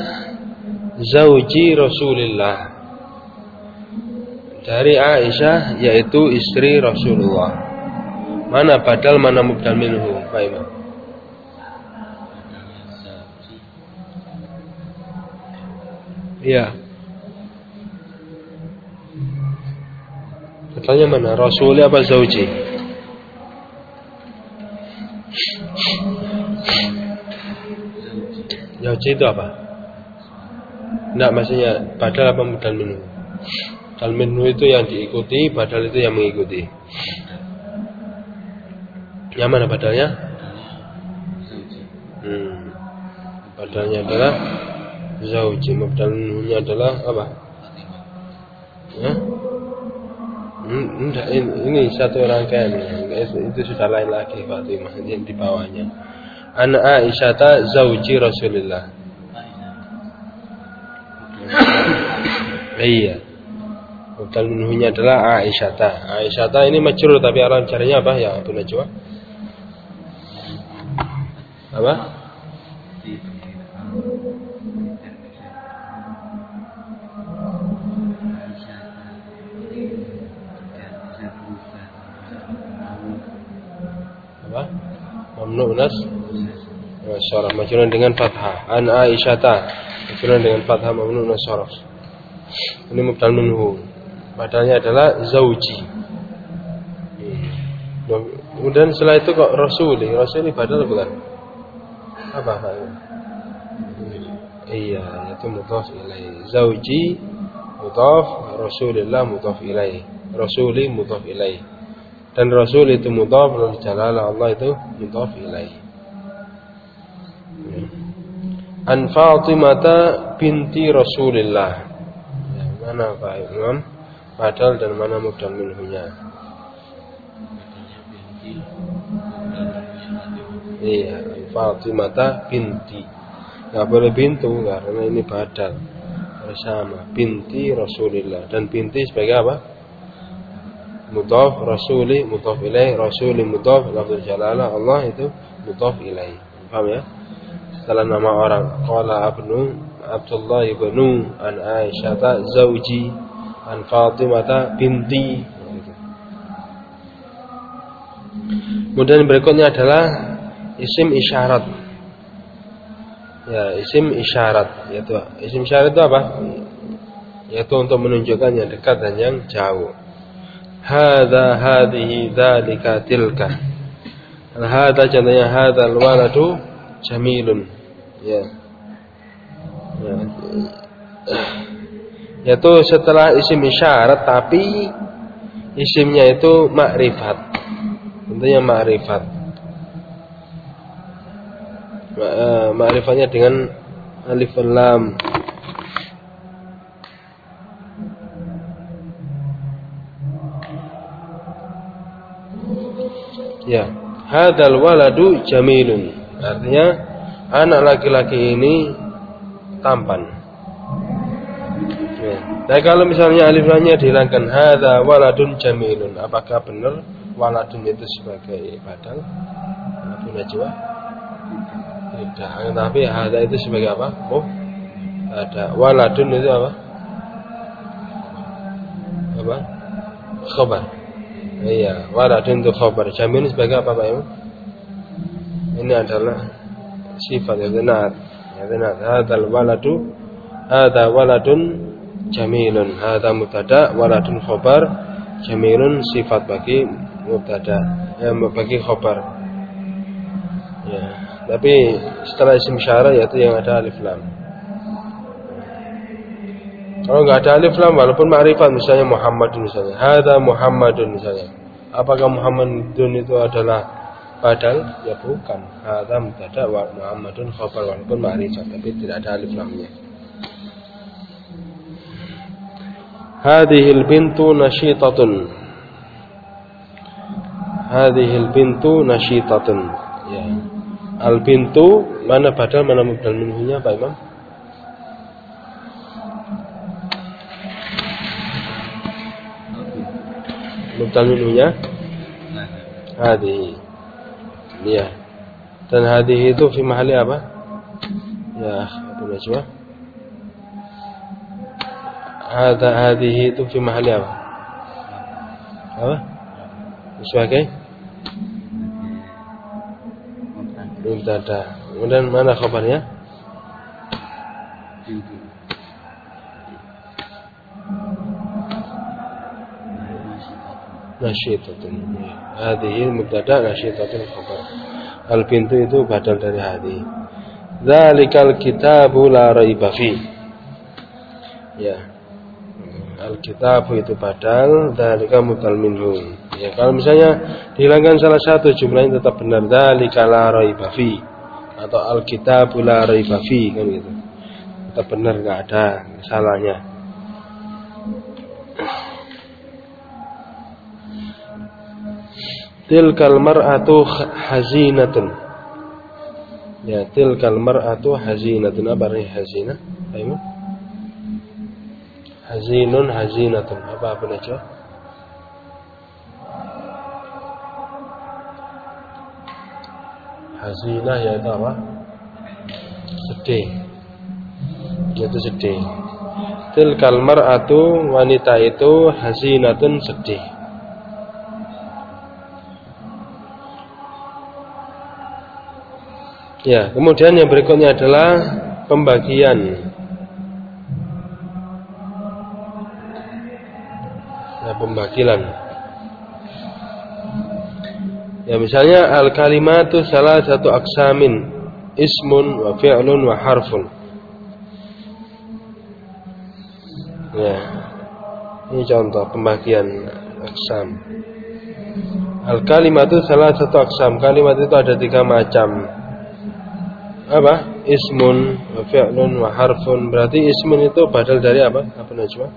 zauji Rasulillah. Dari Aisyah yaitu istri Rasulullah. Mana badal, mana mubdal minhu, Pak Imam? Iya. Katanya mana? Rasuli apa zauji? Zauji itu apa? Enggak, maksudnya badal apa mubdal minhu? Badal minhu itu yang diikuti, badal itu yang mengikuti. Yang mana badalnya? Badalnya adalah zauji, mubdal minhunya adalah apa? Enggak, ini satu rangkaian. Itu sudah lain lagi Fatimah yang di bawahnya. An Aisyata zauji Rasulillah. Iya. Mubdal minhunya adalah Aisyata. Aisyata ini majrur tapi alam carinya apa ya Abu Najwa? Apa? Apa? Mamnu nas syaraf majrur dengan fathah. An Aisyata majrur dengan fathah mamnu nas syaraf. Ini mubdal minhu. Badalnya adalah zauji. Kemudian setelah itu kok Rasuli badal bukan? Apa? Iya, itu mudhaf ilaih. Zauji mudhaf, Rasulillah mudhaf ilaih. Rasuli mudhaf ilaih. Dan Rasul itu mudhaf, dan jalalah Allah itu mudhaf ilaih. An Fatimata binti Rasulillah. Ya, mana Pak Imam? Badal dan mana mubdal minhunya? Iya, Fatimata binti. Enggak boleh bintu karena ini badal. Bersama binti Rasulillah, dan binti sebagai apa? Mudhaf, rasuli mudhaf ilaih, rasuli mudhaf, lafzul jalalah, Allah itu mudhaf ilaih. Paham ya? Setelah nama orang, qala Abdullah ibnu an Aisyata zauji an Fatimata binti. Kemudian berikutnya adalah isim isyarat. Ya, isim isyarat, yaitu isim isyarat itu apa? Yaitu untuk menunjukkan yang dekat dan yang jauh. Hadza, hadhihi, dzalika, tilka. Hadza contohnya hadzal waladu jamilun. Ya. Yaitu setelah isim isyarat tapi isimnya itu makrifat. Tentunya makrifat. Ma'rifatnya dengan alif lam. Ya, hadzal waladu jamilun. Artinya anak laki-laki ini tampan. Ya. Nah, kalau misalnya alif lamnya dihilangkan, hadza waladun jamilun, apakah benar waladun itu sebagai badal? Abu Najwa? Tidak. Tapi hadza itu sebagai apa? Oh, ada. Waladun itu apa? Apa? Khabar. Iya, waladun itu khabar. Jamil sebagai apa, Pak Imam? Ini adalah sifat yang benar. Ya benar. Hadzal waladu, hadza waladun jamilun. Hadza mubtada, waladun khabar, jamilun sifat bagi mubtada, bagi khabar. Ya, tapi setelah isim isyarat yaitu yang ada alif lam. Kalau enggak ada alif lam walaupun ma'rifat, misalnya Muhammadun misalnya, hadza Muhammadun misalnya. Apakah Muhammadun itu adalah badal? Ya bukan. Hadza mubtada wa Muhammadun khabar walaupun ma'rifat tapi tidak ada alif lamnya. Hadhil bintu nasyitatun. Hadhil bintu nasyitatun. Ya. Al bintu mana badal mana mubdal minhunya, Pak Imam? Mubdal minhunya hadhihi. Ya. Dan hadhihi itu fi mahalli apa? Ya, Abu Najwa. Hadhihi itu fi mahalli apa? Apa? Sebagai mubtada. Kemudian mana khabarnya? Nasyitatun. Hadhihi mubtada, nasyitatun khabar. Al bintu itu badal dari hadhihi. Dzalikal kitabu la raiba fi. Ya. Al kitabu itu badal, dzalika mubdal minhu. Ya, kalau misalnya dihilangkan salah satu jumlahnya tetap benar, dzalika la raiba fi atau al kitabu la raiba fi, kan gitu. Tetap benar, enggak ada salahnya. Tilkal mar'atu hazinatun. Ya, tilkal mar'atu hazinatun. Apa artinya hazinah? Ayo. Hazinun, hazinatun. Apa aja? Hazinah yaitu apa? Sedih. Yaitu sedih. Tilkal mar'atu, wanita itu hazinatun, sedih. Ya, kemudian yang berikutnya adalah pembagian. Ya, pembagian. Ya, misalnya al-kalimatu salah satu aksamin, ismun wa fi'lun wa harfun. Ya. Ini contoh pembagian aksam. Al-kalimatu salah satu aksam. Kalimat itu ada 3 macam. Apa? ismun wa fi'lun wa harfun. Berarti ismun itu badal dari apa? Apa Najwa?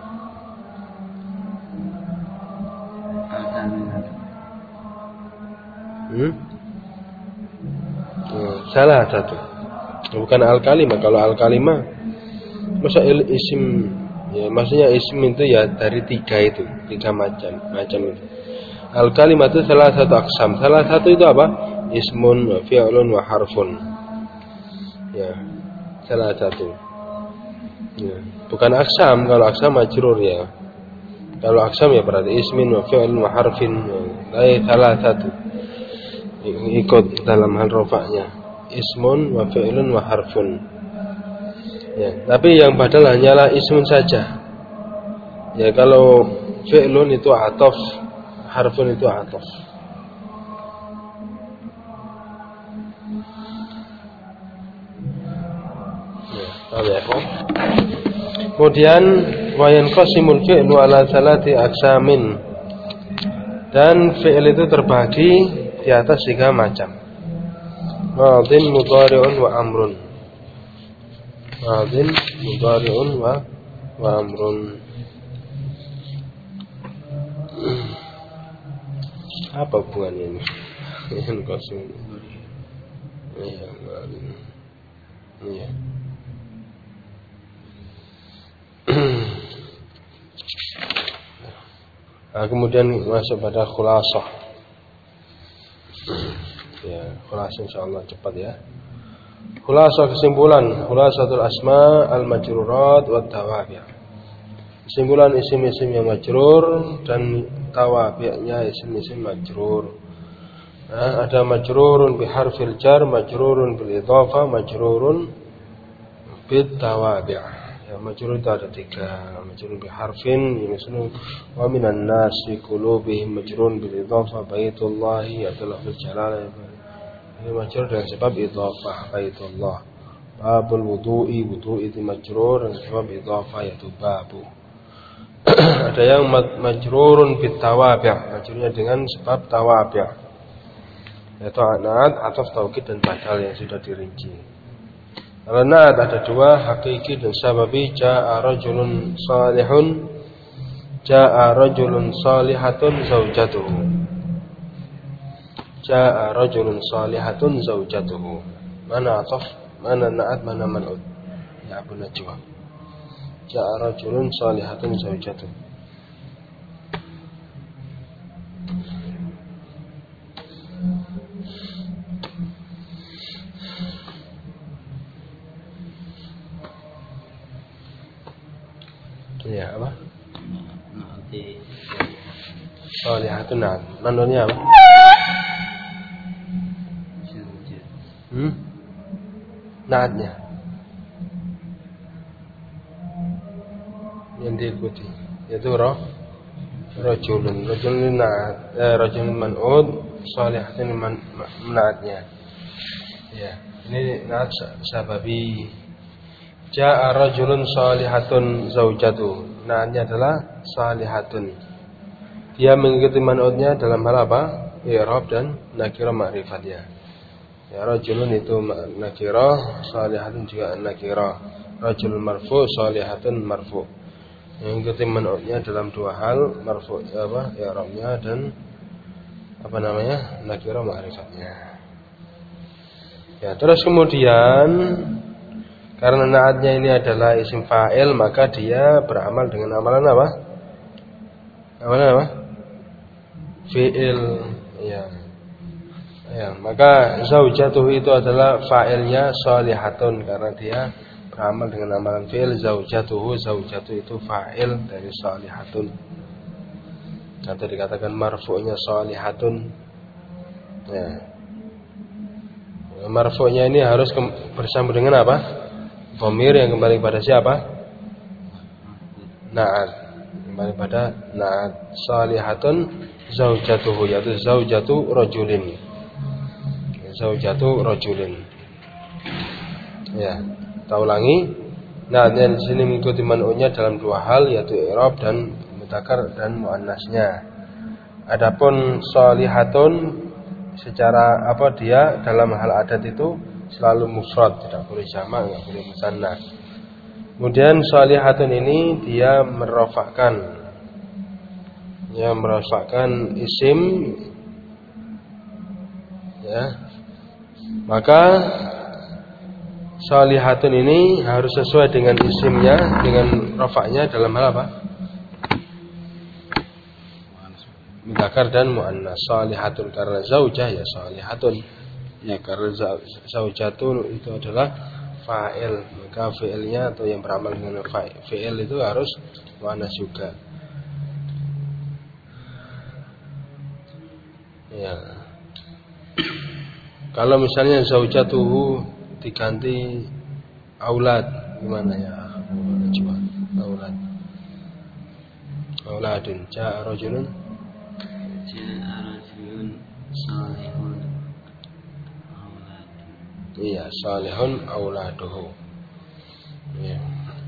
Salah satu. Bukan al-kalimah. Kalau al-kalimah masa isim, ya maksudnya isim itu ya dari tiga macam itu. Al-kalimah itu salah satu aksam. Salah satu itu apa? Ismun wa fi'lun wa harfun. Ya, salah satu. Ya. Bukan aksam. Kalau aksam majrur ya. Kalau aksam ya berarti ismin wa fi'lun wa harfin. Ya. Salah satu. Ikut dalam hal rofaknya. Ismun wa fi'lun wa harfun. Ya, tapi yang badal hanyalah ismun saja. Ya, kalau fi'lun itu atof, harfun itu atof. Ya, kemudian wa yanqasimul fi'lu ala salati aqsamin. Dan fi'il itu terbagi di atas 3 macam. Madin, mudhari'un wa amrun. Madin, mudhari'un wa amrun. Apa hubungannya ini? Yang qasim. Iya, iya. Nah, kemudian masuk pada khulasah. Ya, khulasah insyaallah cepat ya. Khulasah kesimpulan, khulasatul asma al-majrurat wa tawabi'. Kesimpulan isim-isim yang majrur dan tawabi'nya isim-isim majrur. Nah, ada majrurun bi harfil jar, majrurun bil idhafah, majrurun bit tawabi'. Ya, majrur itu ada 3. Majrur bi harfin, misalnya wa minan nasi qulubihim majrurun bil idhafah baitullahi adalah fil jalalah. Ini majrur dengan sebab idhafah baitullah. Babul wudu'i, wudu' itu majrur dengan sebab idhafah yaitu babu. Ada yang majrurun bit tawabi', majrurnya dengan sebab tawabi'. Yaitu anad, ataf, taukid dan badal yang sudah dirinci. Kalau na'at ada 2, hakiki dan sababi. Ja'a rajulun salihun, ja'a rajulun salihatun zaujatuhu. Ja'a rajulun salihatun zaujatuhu. Mana ataf, mana na'at, mana man'ud? Ya Abu Najwa. Ja'a rajulun salihatun zaujatuhu. Ya apa? Salihatun na'at. Mandunya apa? Na'atnya yang diikuti yaitu rajulun. Rajulun na'at, rajulun man'ud, salihatun na'atnya. Ya, ini na'at sababi. Ja'a rajulun salihatun zaujatuhu. Na'atnya adalah salihatun. Dia mengikuti man'udnya dalam hal apa? I'rab dan nakirah ma'rifatnya. Ya, rajulun itu nakirah, salihatun juga nakirah. Rajulun marfu', salihatun marfu'. Mengikuti man'udnya dalam 2 hal, marfu' apa? I'rabnya dan apa namanya? Nakirah ma'rifatnya. Ya, terus kemudian karena na'atnya ini adalah isim fa'il, maka dia beramal dengan amalan apa? Amalan apa? Fi'il. Ya. Ya, maka zaujatuhu itu adalah fa'ilnya salihatun karena dia beramal dengan amalan fi'il. Zaujatuhu, zaujatuh itu fa'il dari salihatun. Nanti dikatakan marfu'nya salihatun. Ya. Marfu'nya ini harus bersambung dengan apa? Dhamir yang kembali pada siapa? Na'at. Kembali pada na'at. Salihatun zaujatuhu, yaitu zaujatu rajulin. Zaujatu rajulin. Ya, kita ulangi. Na'atnya di sini mengikuti man'udnya dalam 2 hal, yaitu i'rab dan mudzakkar dan muannasnya. Adapun salihatun secara apa dia dalam hal adat itu selalu mufrad, tidak boleh jamak, tidak boleh musanna. Kemudian shalihatun ini dia merofakkan isim, ya. Maka shalihatun ini harus sesuai dengan isimnya, dengan rofaknya dalam hal apa? Mudzakar dan muannas. Shalihatun karena zaujah ya shalihatun. Ya karena zaujatun itu adalah fa'il, maka fi'ilnya atau yang beramal dengan fi'il itu harus muannas juga. Ya. Kalau misalnya zaujatuhu diganti aulad, gimana ya? Coba aulad. Auladun ja'a rajulun salihun aulad. Iya, salihun auladuhu. Ya.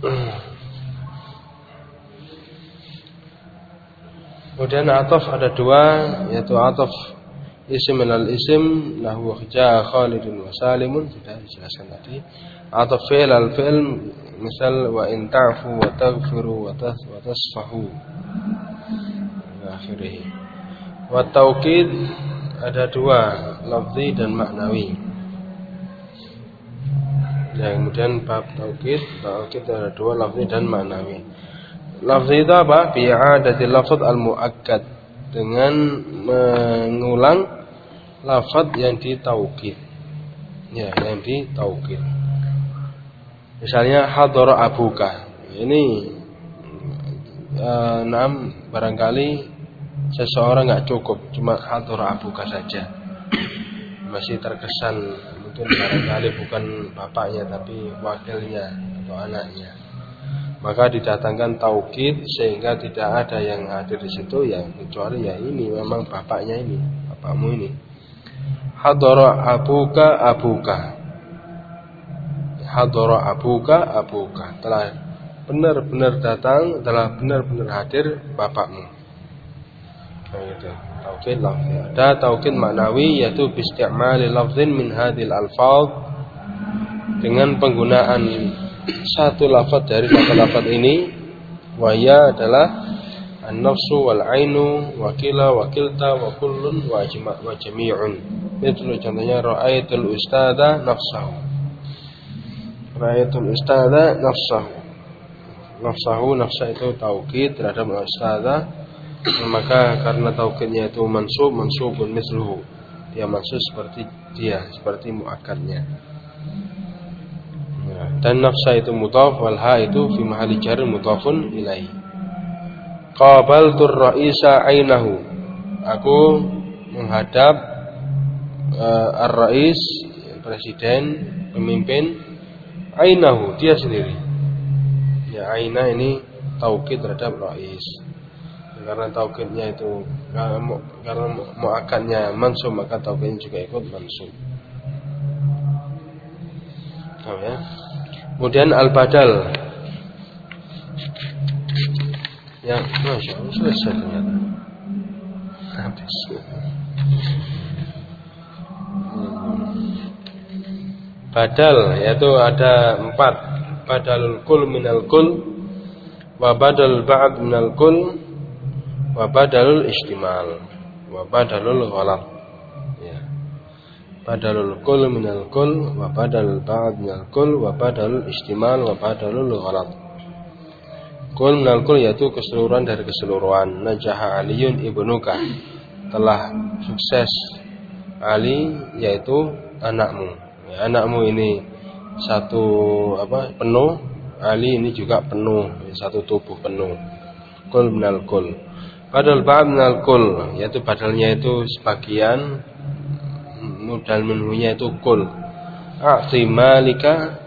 Kemudian ataf ada dua, yaitu ataf isim minal isim nahwu ja'a Khalidun wa Salimun, sudah dijelaskan tadi. Ataf fi'il al fi'il, misal wa in ta'fu wa taghfiru wa tasfahu ila akhirih. Wa taukid ada dua, lafzi dan maknawi. Ya, kemudian bab taukid ada dua, lafzi dan maknawi. Lafzi itu apa? Bi'adatil lafz al-mu'akkad, dengan mengulang lafaz yang ditaukid. Ya, yang ditaukid. Misalnya hadara abuka. Ini barangkali seseorang enggak cukup cuma hadara abuka saja. Masih terkesan mungkin barangkali bukan bapaknya tapi wakilnya atau anaknya. Maka didatangkan taukid sehingga tidak ada yang hadir di situ ya kecuali ya ini memang bapaknya ini, bapakmu ini. Hadara abuka abuka. Hadara abuka abuka. Telah benar-benar datang, telah benar-benar hadir bapakmu. Nah, gitu. Taukid lafzi. Ada taukid maknawi yaitu bisti'mali lafzin min hadhil alfaz, dengan penggunaan satu lafaz dari lafaz ini, waya adalah an-nafsu wal ainu wa kila wa kilta wa kullun wa jami'un. Itu contohnya ra'aitul ustada nafsahu. Ra'aitul ustada nafsahu. Nafsa itu taukid terhadap ustada, maka karena taukidnya itu mansubun misluhu. Dia mansub seperti dia, seperti muakkadnya. Dan nafsa itu mudhaf, wal ha itu fi mahalli jar mudhafun ilaihi. Qabaltur ra'isa ainahu. Aku menghadap ar-rais, presiden, pemimpin, ainahu, dia sendiri. Ya, aina ini taukid terhadap rais. Karena taukidnya itu karena muakkadnya mansub, maka taukidnya juga ikut mansub. Ya. Kemudian al-badal. Ya, masya Allah selesai ternyata. Habis. Badal yaitu ada 4. Badalul kul minal kul, wa badal ba'd minal kul, wa badalul istimal, wa badalul ghalat. Badalul kul minal kul, wa badalul ba'd minal kul, wa badalul istimal, wa badalul ghalat. Kul minal kul yaitu keseluruhan dari keseluruhan. Najaha Aliyun ibnuka, telah sukses Ali yaitu anakmu. Ya, anakmu ini satu penuh, Ali ini juga penuh, satu tubuh penuh. Kul minal kul. Badal ba'd minal kul yaitu badalnya itu sebagian, mudal minhunya itu kul. A'ti malika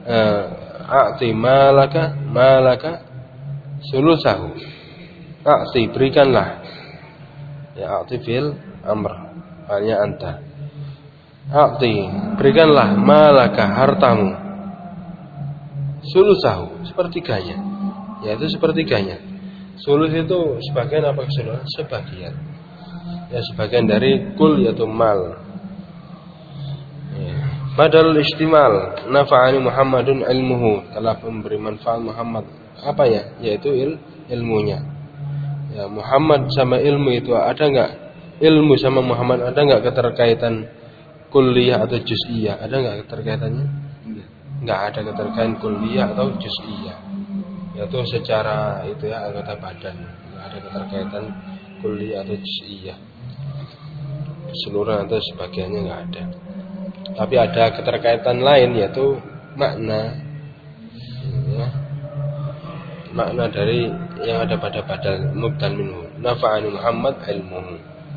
malaka sulusahu. A'ti, berikanlah. Ya, a'ti fil amr, hanya anta. A'ti, berikanlah malaka, hartamu, sulusahu, sepertiganya. Yaitu sepertiganya. Sulus itu sebagian apa keseluruhan? Sebagian. Ya, sebagian dari kul yaitu mal. Badal istimal, nafa'ani Muhammadun ilmuhu, telah memberi manfaat Muhammad apa ya? Yaitu ilmunya. Ya, Muhammad sama ilmu itu ada enggak? Ilmu sama Muhammad ada enggak keterkaitan kulliyah atau juz'iyah? Ada enggak keterkaitannya? Enggak ada keterkaitan kulliyah atau juz'iyah. Yaitu secara itu ya anggota badan. Enggak ada keterkaitan kulliyah atau juz'iyah. Keseluruhan atau sebagiannya enggak ada. Tapi ada keterkaitan lain yaitu makna, ya, makna dari yang ada pada badal mubdal minhu. Nafa'ani Muhammad ilmuhu.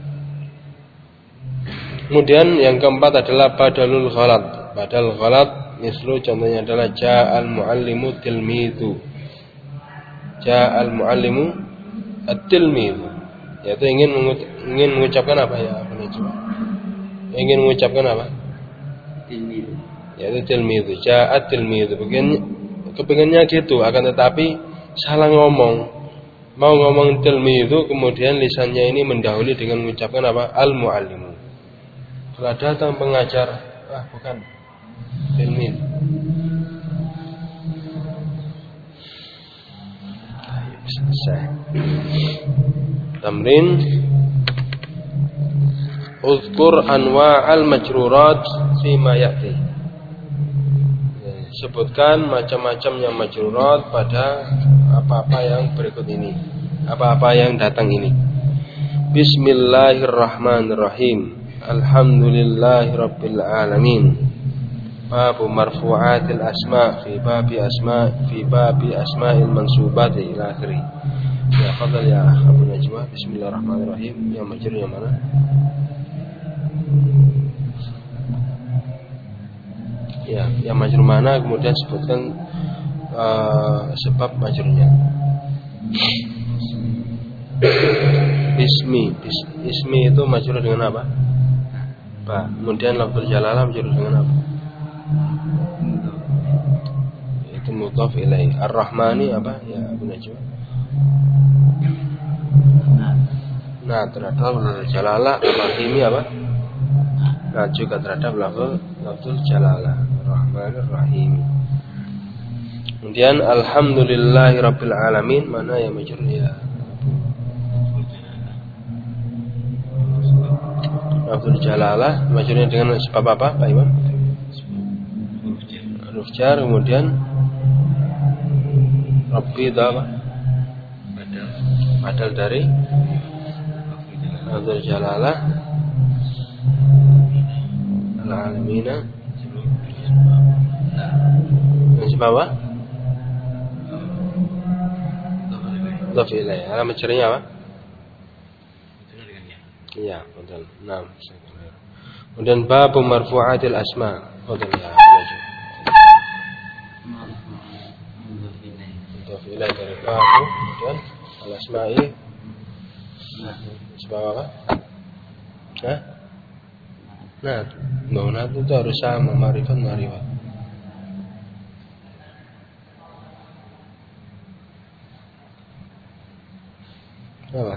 Kemudian yang keempat adalah badalul ghalat. Badal ghalat mislu contohnya adalah ja'al muallimu tilmidu. Ja'al muallimu at-tilmidu. Yaitu ingin mengucapkan apa ya? Apa nih coba? Ingin mengucapkan apa? Tilmidu. Yaitu tilmidu, ja'at tilmidu. Kepinginnya gitu, akan tetapi salah ngomong. Mau ngomong tilmidu, kemudian lisannya ini mendahului dengan mengucapkan apa? Al-muallimu. Setelah datang pengajar, bukan tilmid. Selesai. Tamrin. Uzkur anwa'al majrurat fima ya'ti. Sebutkan macam-macamnya majrurat pada apa-apa yang berikut ini. Apa-apa yang datang ini. Bismillahirrahmanirrahim. Alhamdulillahirabbil alamin. Babu marfu'atil asma' fi babi asma'il mansubati ila akhiri. Ya fadhal ya Abu Najwa. Bismillahirrahmanirrahim. Yang majrur yang mana? Ya, yang majrur mana, kemudian sebutkan sebab majrurnya. Ismi itu majrur dengan apa? Ba. Kemudian lafzul jalalah majrur dengan apa? Itu mudhaf ilaih. Ar-Rahmani apa? Ya, Abu Najwa. Nah, terhadap lafzul jalalah, Ar-Rahimi apa? Nah, juga terhadap lafzul jalalah, Ar-Rahmanir Rahim. Kemudian alhamdulillahirabbil alamin, mana yang majrur ya? Lafzul jalalah majrurnya dengan sebab apa, Pak Imam? Huruf jar, kemudian Rabbi itu apa? Badal dari lafzul jalalah al-alamina. Yang sebab apa? Mudhaf ilaih. Alamat jarnya apa? Iya, betul. Nah, kemudian bab marfu'atil asma. Betul ya. Mudhaf ilaih dari bab, kemudian al-asma'i. Sebab apa? Hah? Nah itu harus sama, ma'rifat. Apa?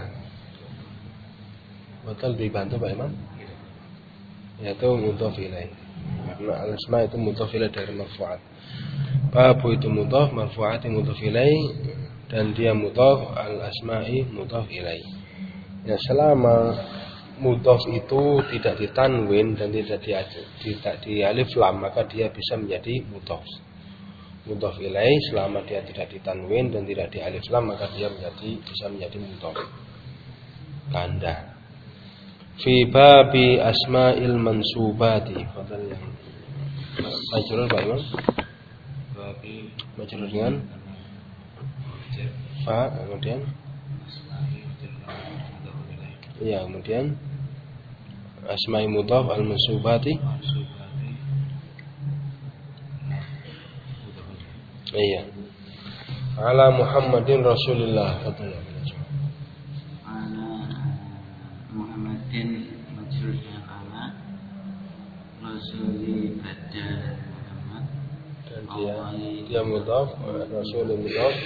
Betul dibantu Pak Imam? Yaitu mudhaf ilaih. Karena al-asma itu mudhaf ilaih dari marfu'at. Babu itu mudhaf, marfu'at mudhaf ilaih, dan dia mudhaf, al-asma'i mudhaf ilaih. Ya, selama mudhaf itu tidak ditanwin dan tidak di alif lam, maka dia bisa menjadi mudhaf. Mudhaf ilaih selama dia tidak ditanwin dan tidak di alif lam, maka dia bisa menjadi mudhaf. Kanda. Fi babi asma'il mansubati. Fadhal yang majrur Pak Imam. Babi majrur dengan fa, kemudian iya, kemudian asma'i mudhaf al-mansubati. Iya. Ala Muhammadin Rasulillah. Ala Muhammadin majrur dengan ala, Rasuli badal Muhammad, dan dia mudhaf, Rasul mudhaf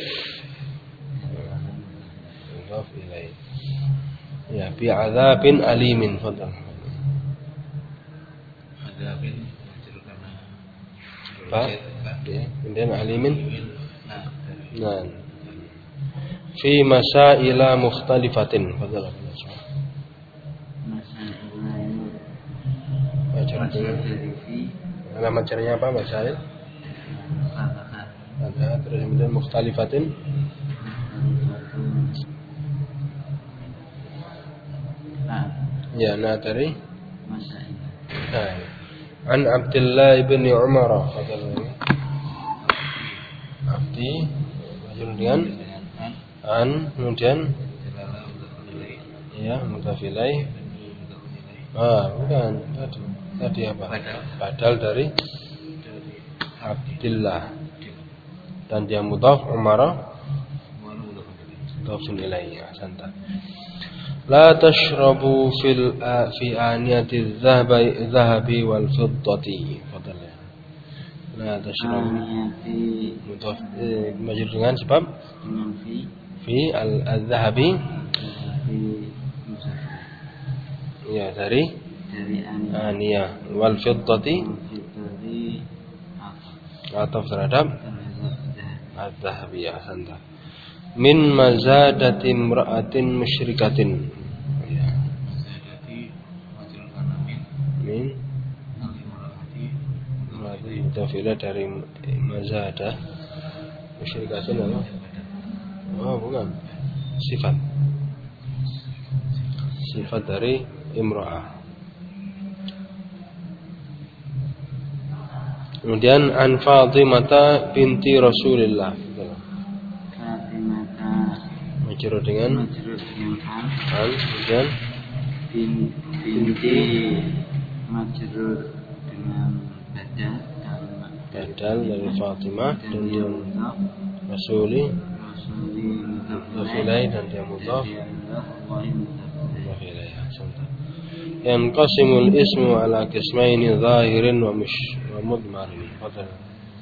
ilaih. Ya, bi adzabin alimin. Fadhal. Adzabin majrur karena Ba. Ya. Kemudian alimin. Nah. Fi masaila mukhtalifatin. Fadhal. Baca alamat caranya apa masail? Ada terus kemudian mukhtalifatin. Ya, nah dari An Abdullah bin Umar Abdi majrur dengan an kemudian ya mudhaf ilaih. Bukan tadi apa? Badal dari Abdullah dan dia mudhaf Umar mudhafun ilaih. Ahsanta. La tashrabu fi aniyati dhahabi wal fiddati. Fadhal. La tashrabu mudhaf majrur dengan sebab fi al-dhahabi ya dari aniyah wal fiddati ataf terhadap al-dhahabi. Ahsanta. Min mazadati imra'atin musyrikatin. Ya. Min mutafila dari mazadah musyrikatin apa? Bukan. Sifat dari imra'ah. Kemudian an Fatimah binti Rasulillah. Majrur dengan an kemudian binti majrur dengan badal dari Fatimah dan dia Rasuli mudhaf ilaih dan dia mudhaf ilaih. Yanqasimul ismu ala qismaini zahirin wa mudmarin. Fadhal.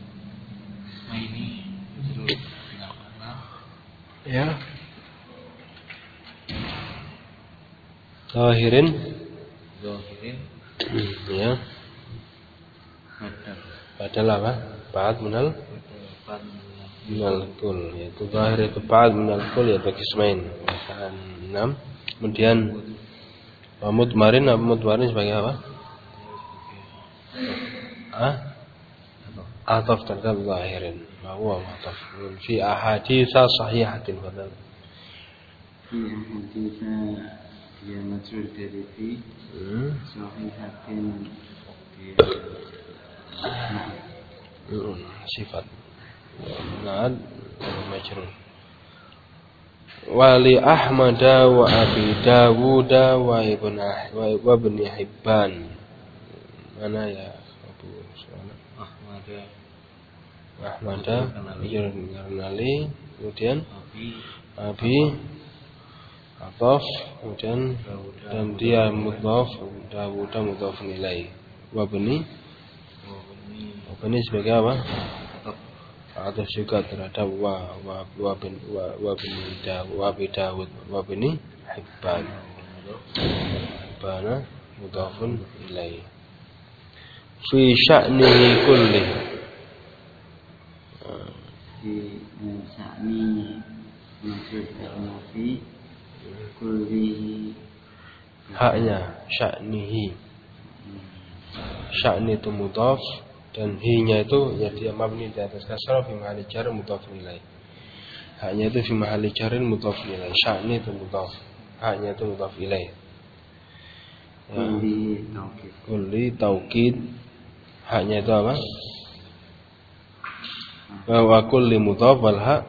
Ya. Zahirin ya. Badal apa? Ba'd minal kul, yaitu zahir itu ba'd minal kul yaitu qismain. 6. Kemudian mudmarin sebagai apa? Ataf terhadap zahirin. Bahwa ataf fi ahaditsa sahihatin. Fadhal. Fi ahaditsa dia majrur dari fi sahihatin sifat nad majrur. Wali Ahmad wa Abi Dawud wa Ibn Hibban. Mana ya Abu Ahmad Yarnali, kemudian Abi Ataf, kemudian dan dia mudhaf Dawud mudhaf ilaih. Wa Ibni sebagai apa? Ataf juga terhadap wa Dawud wa Ibni Hibban. Hibbana mudhafun ilaih. Fi sya'nihi kulli. Fi sya'ni maksud fi kulli. Haknya sya'nihi. Sya'ni itu mudhaf dan hi-nya itu ya dia mabni di atas kasrah fi mahalli jar mudhaf ilaih. Haknya itu fi mahalli jar mudhaf ilaih. Sya'ni itu mudhaf. Haknya itu mudhaf ilaih. Kulli taukid. Haknya itu apa? Wa kulli mudhaf wal ha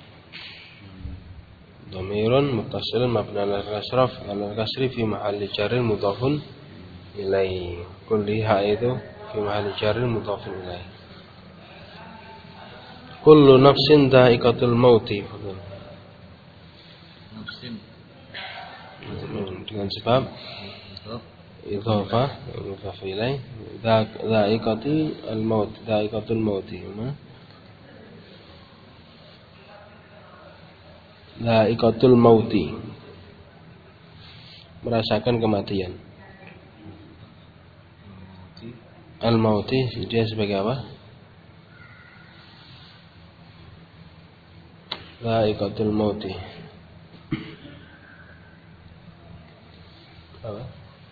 dhamirun muttasilun mabni ala kasri fi mahalli jar mudhafun ilaih. Kulli ha itu fi mahalli jarrin mudhafun ilaih. Kullu nafsin dha'iqatul mauti. Nafsin dengan sebab idhafah mudhaf ilaih. Dha'iqati al-maut, dha'iqatul mauti. Dha'iqatul mauti, merasakan kematian. Al-mauti dia sebagai apa? Dha'iqatul mauti. Apa?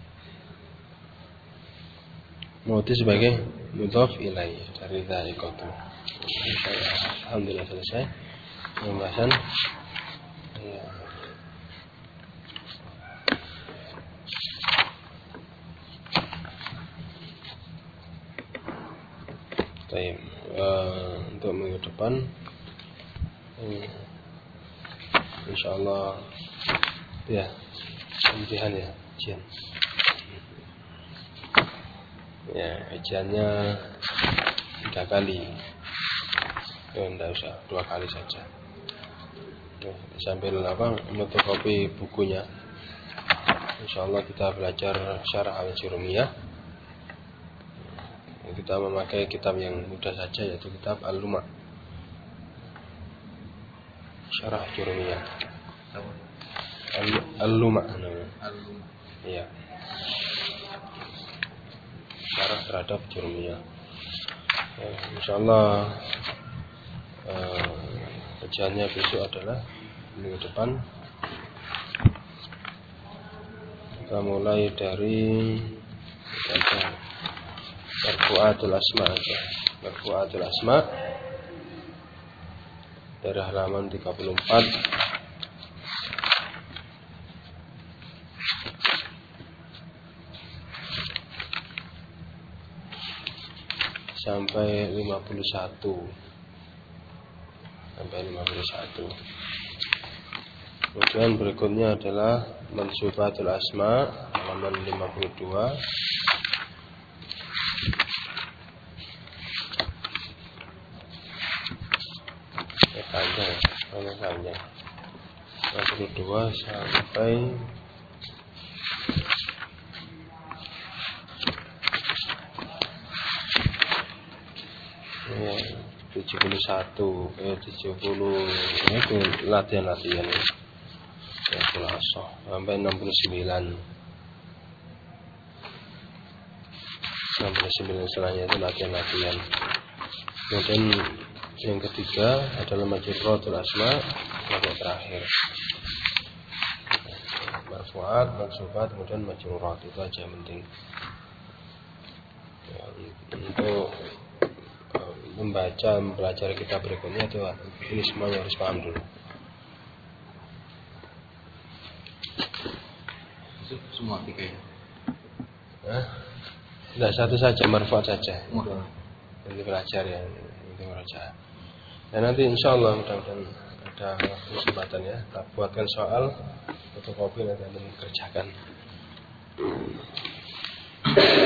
Mauti sebagai mudhaf ilaih dari dha'iqatul. Alhamdulillah selesai pembahasan. Ya. Baik, untuk minggu depan insyaallah ya imtihan ya, ujian. Ya, ujiannya 3 kali. Tidak usah, 2 kali saja. Sambil fotokopi bukunya. Insyaallah kita belajar Syarah Al-Jurumiyah. Kita memakai kitab yang mudah saja, yaitu kitab Al-Luma'. Syarah Jurumiyah. Al-Luma' namanya. Iya. Syarah terhadap Jurumiyah. Insyaallah ujiannya besok adalah minggu depan. Kita mulai dari Marfu'atul Asma aja. Marfu'atul Asma dari halaman 34 sampai 51. Kemudian berikutnya adalah Mansubatul Asma halaman 52. Panjang 52 sampai 71, 70 itu latihan-latihan ya, Khulasaah sampai 69 setelahnya itu latihan-latihan. Kemudian yang ketiga adalah Majruratul Asma sampai terakhir. Marfu'at, mansubat, kemudian majrurat, itu aja yang penting. Ya, untuk belajar kitab berikutnya itu ini semuanya harus paham dulu. Semua 3 ya? Tidak, satu saja, marfu'at saja. Nanti belajar ya, nanti belajar. Dan nanti insyaallah mudah-mudahan ada kesempatan ya, kita buatkan soal fotokopi nanti Anda mengerjakan.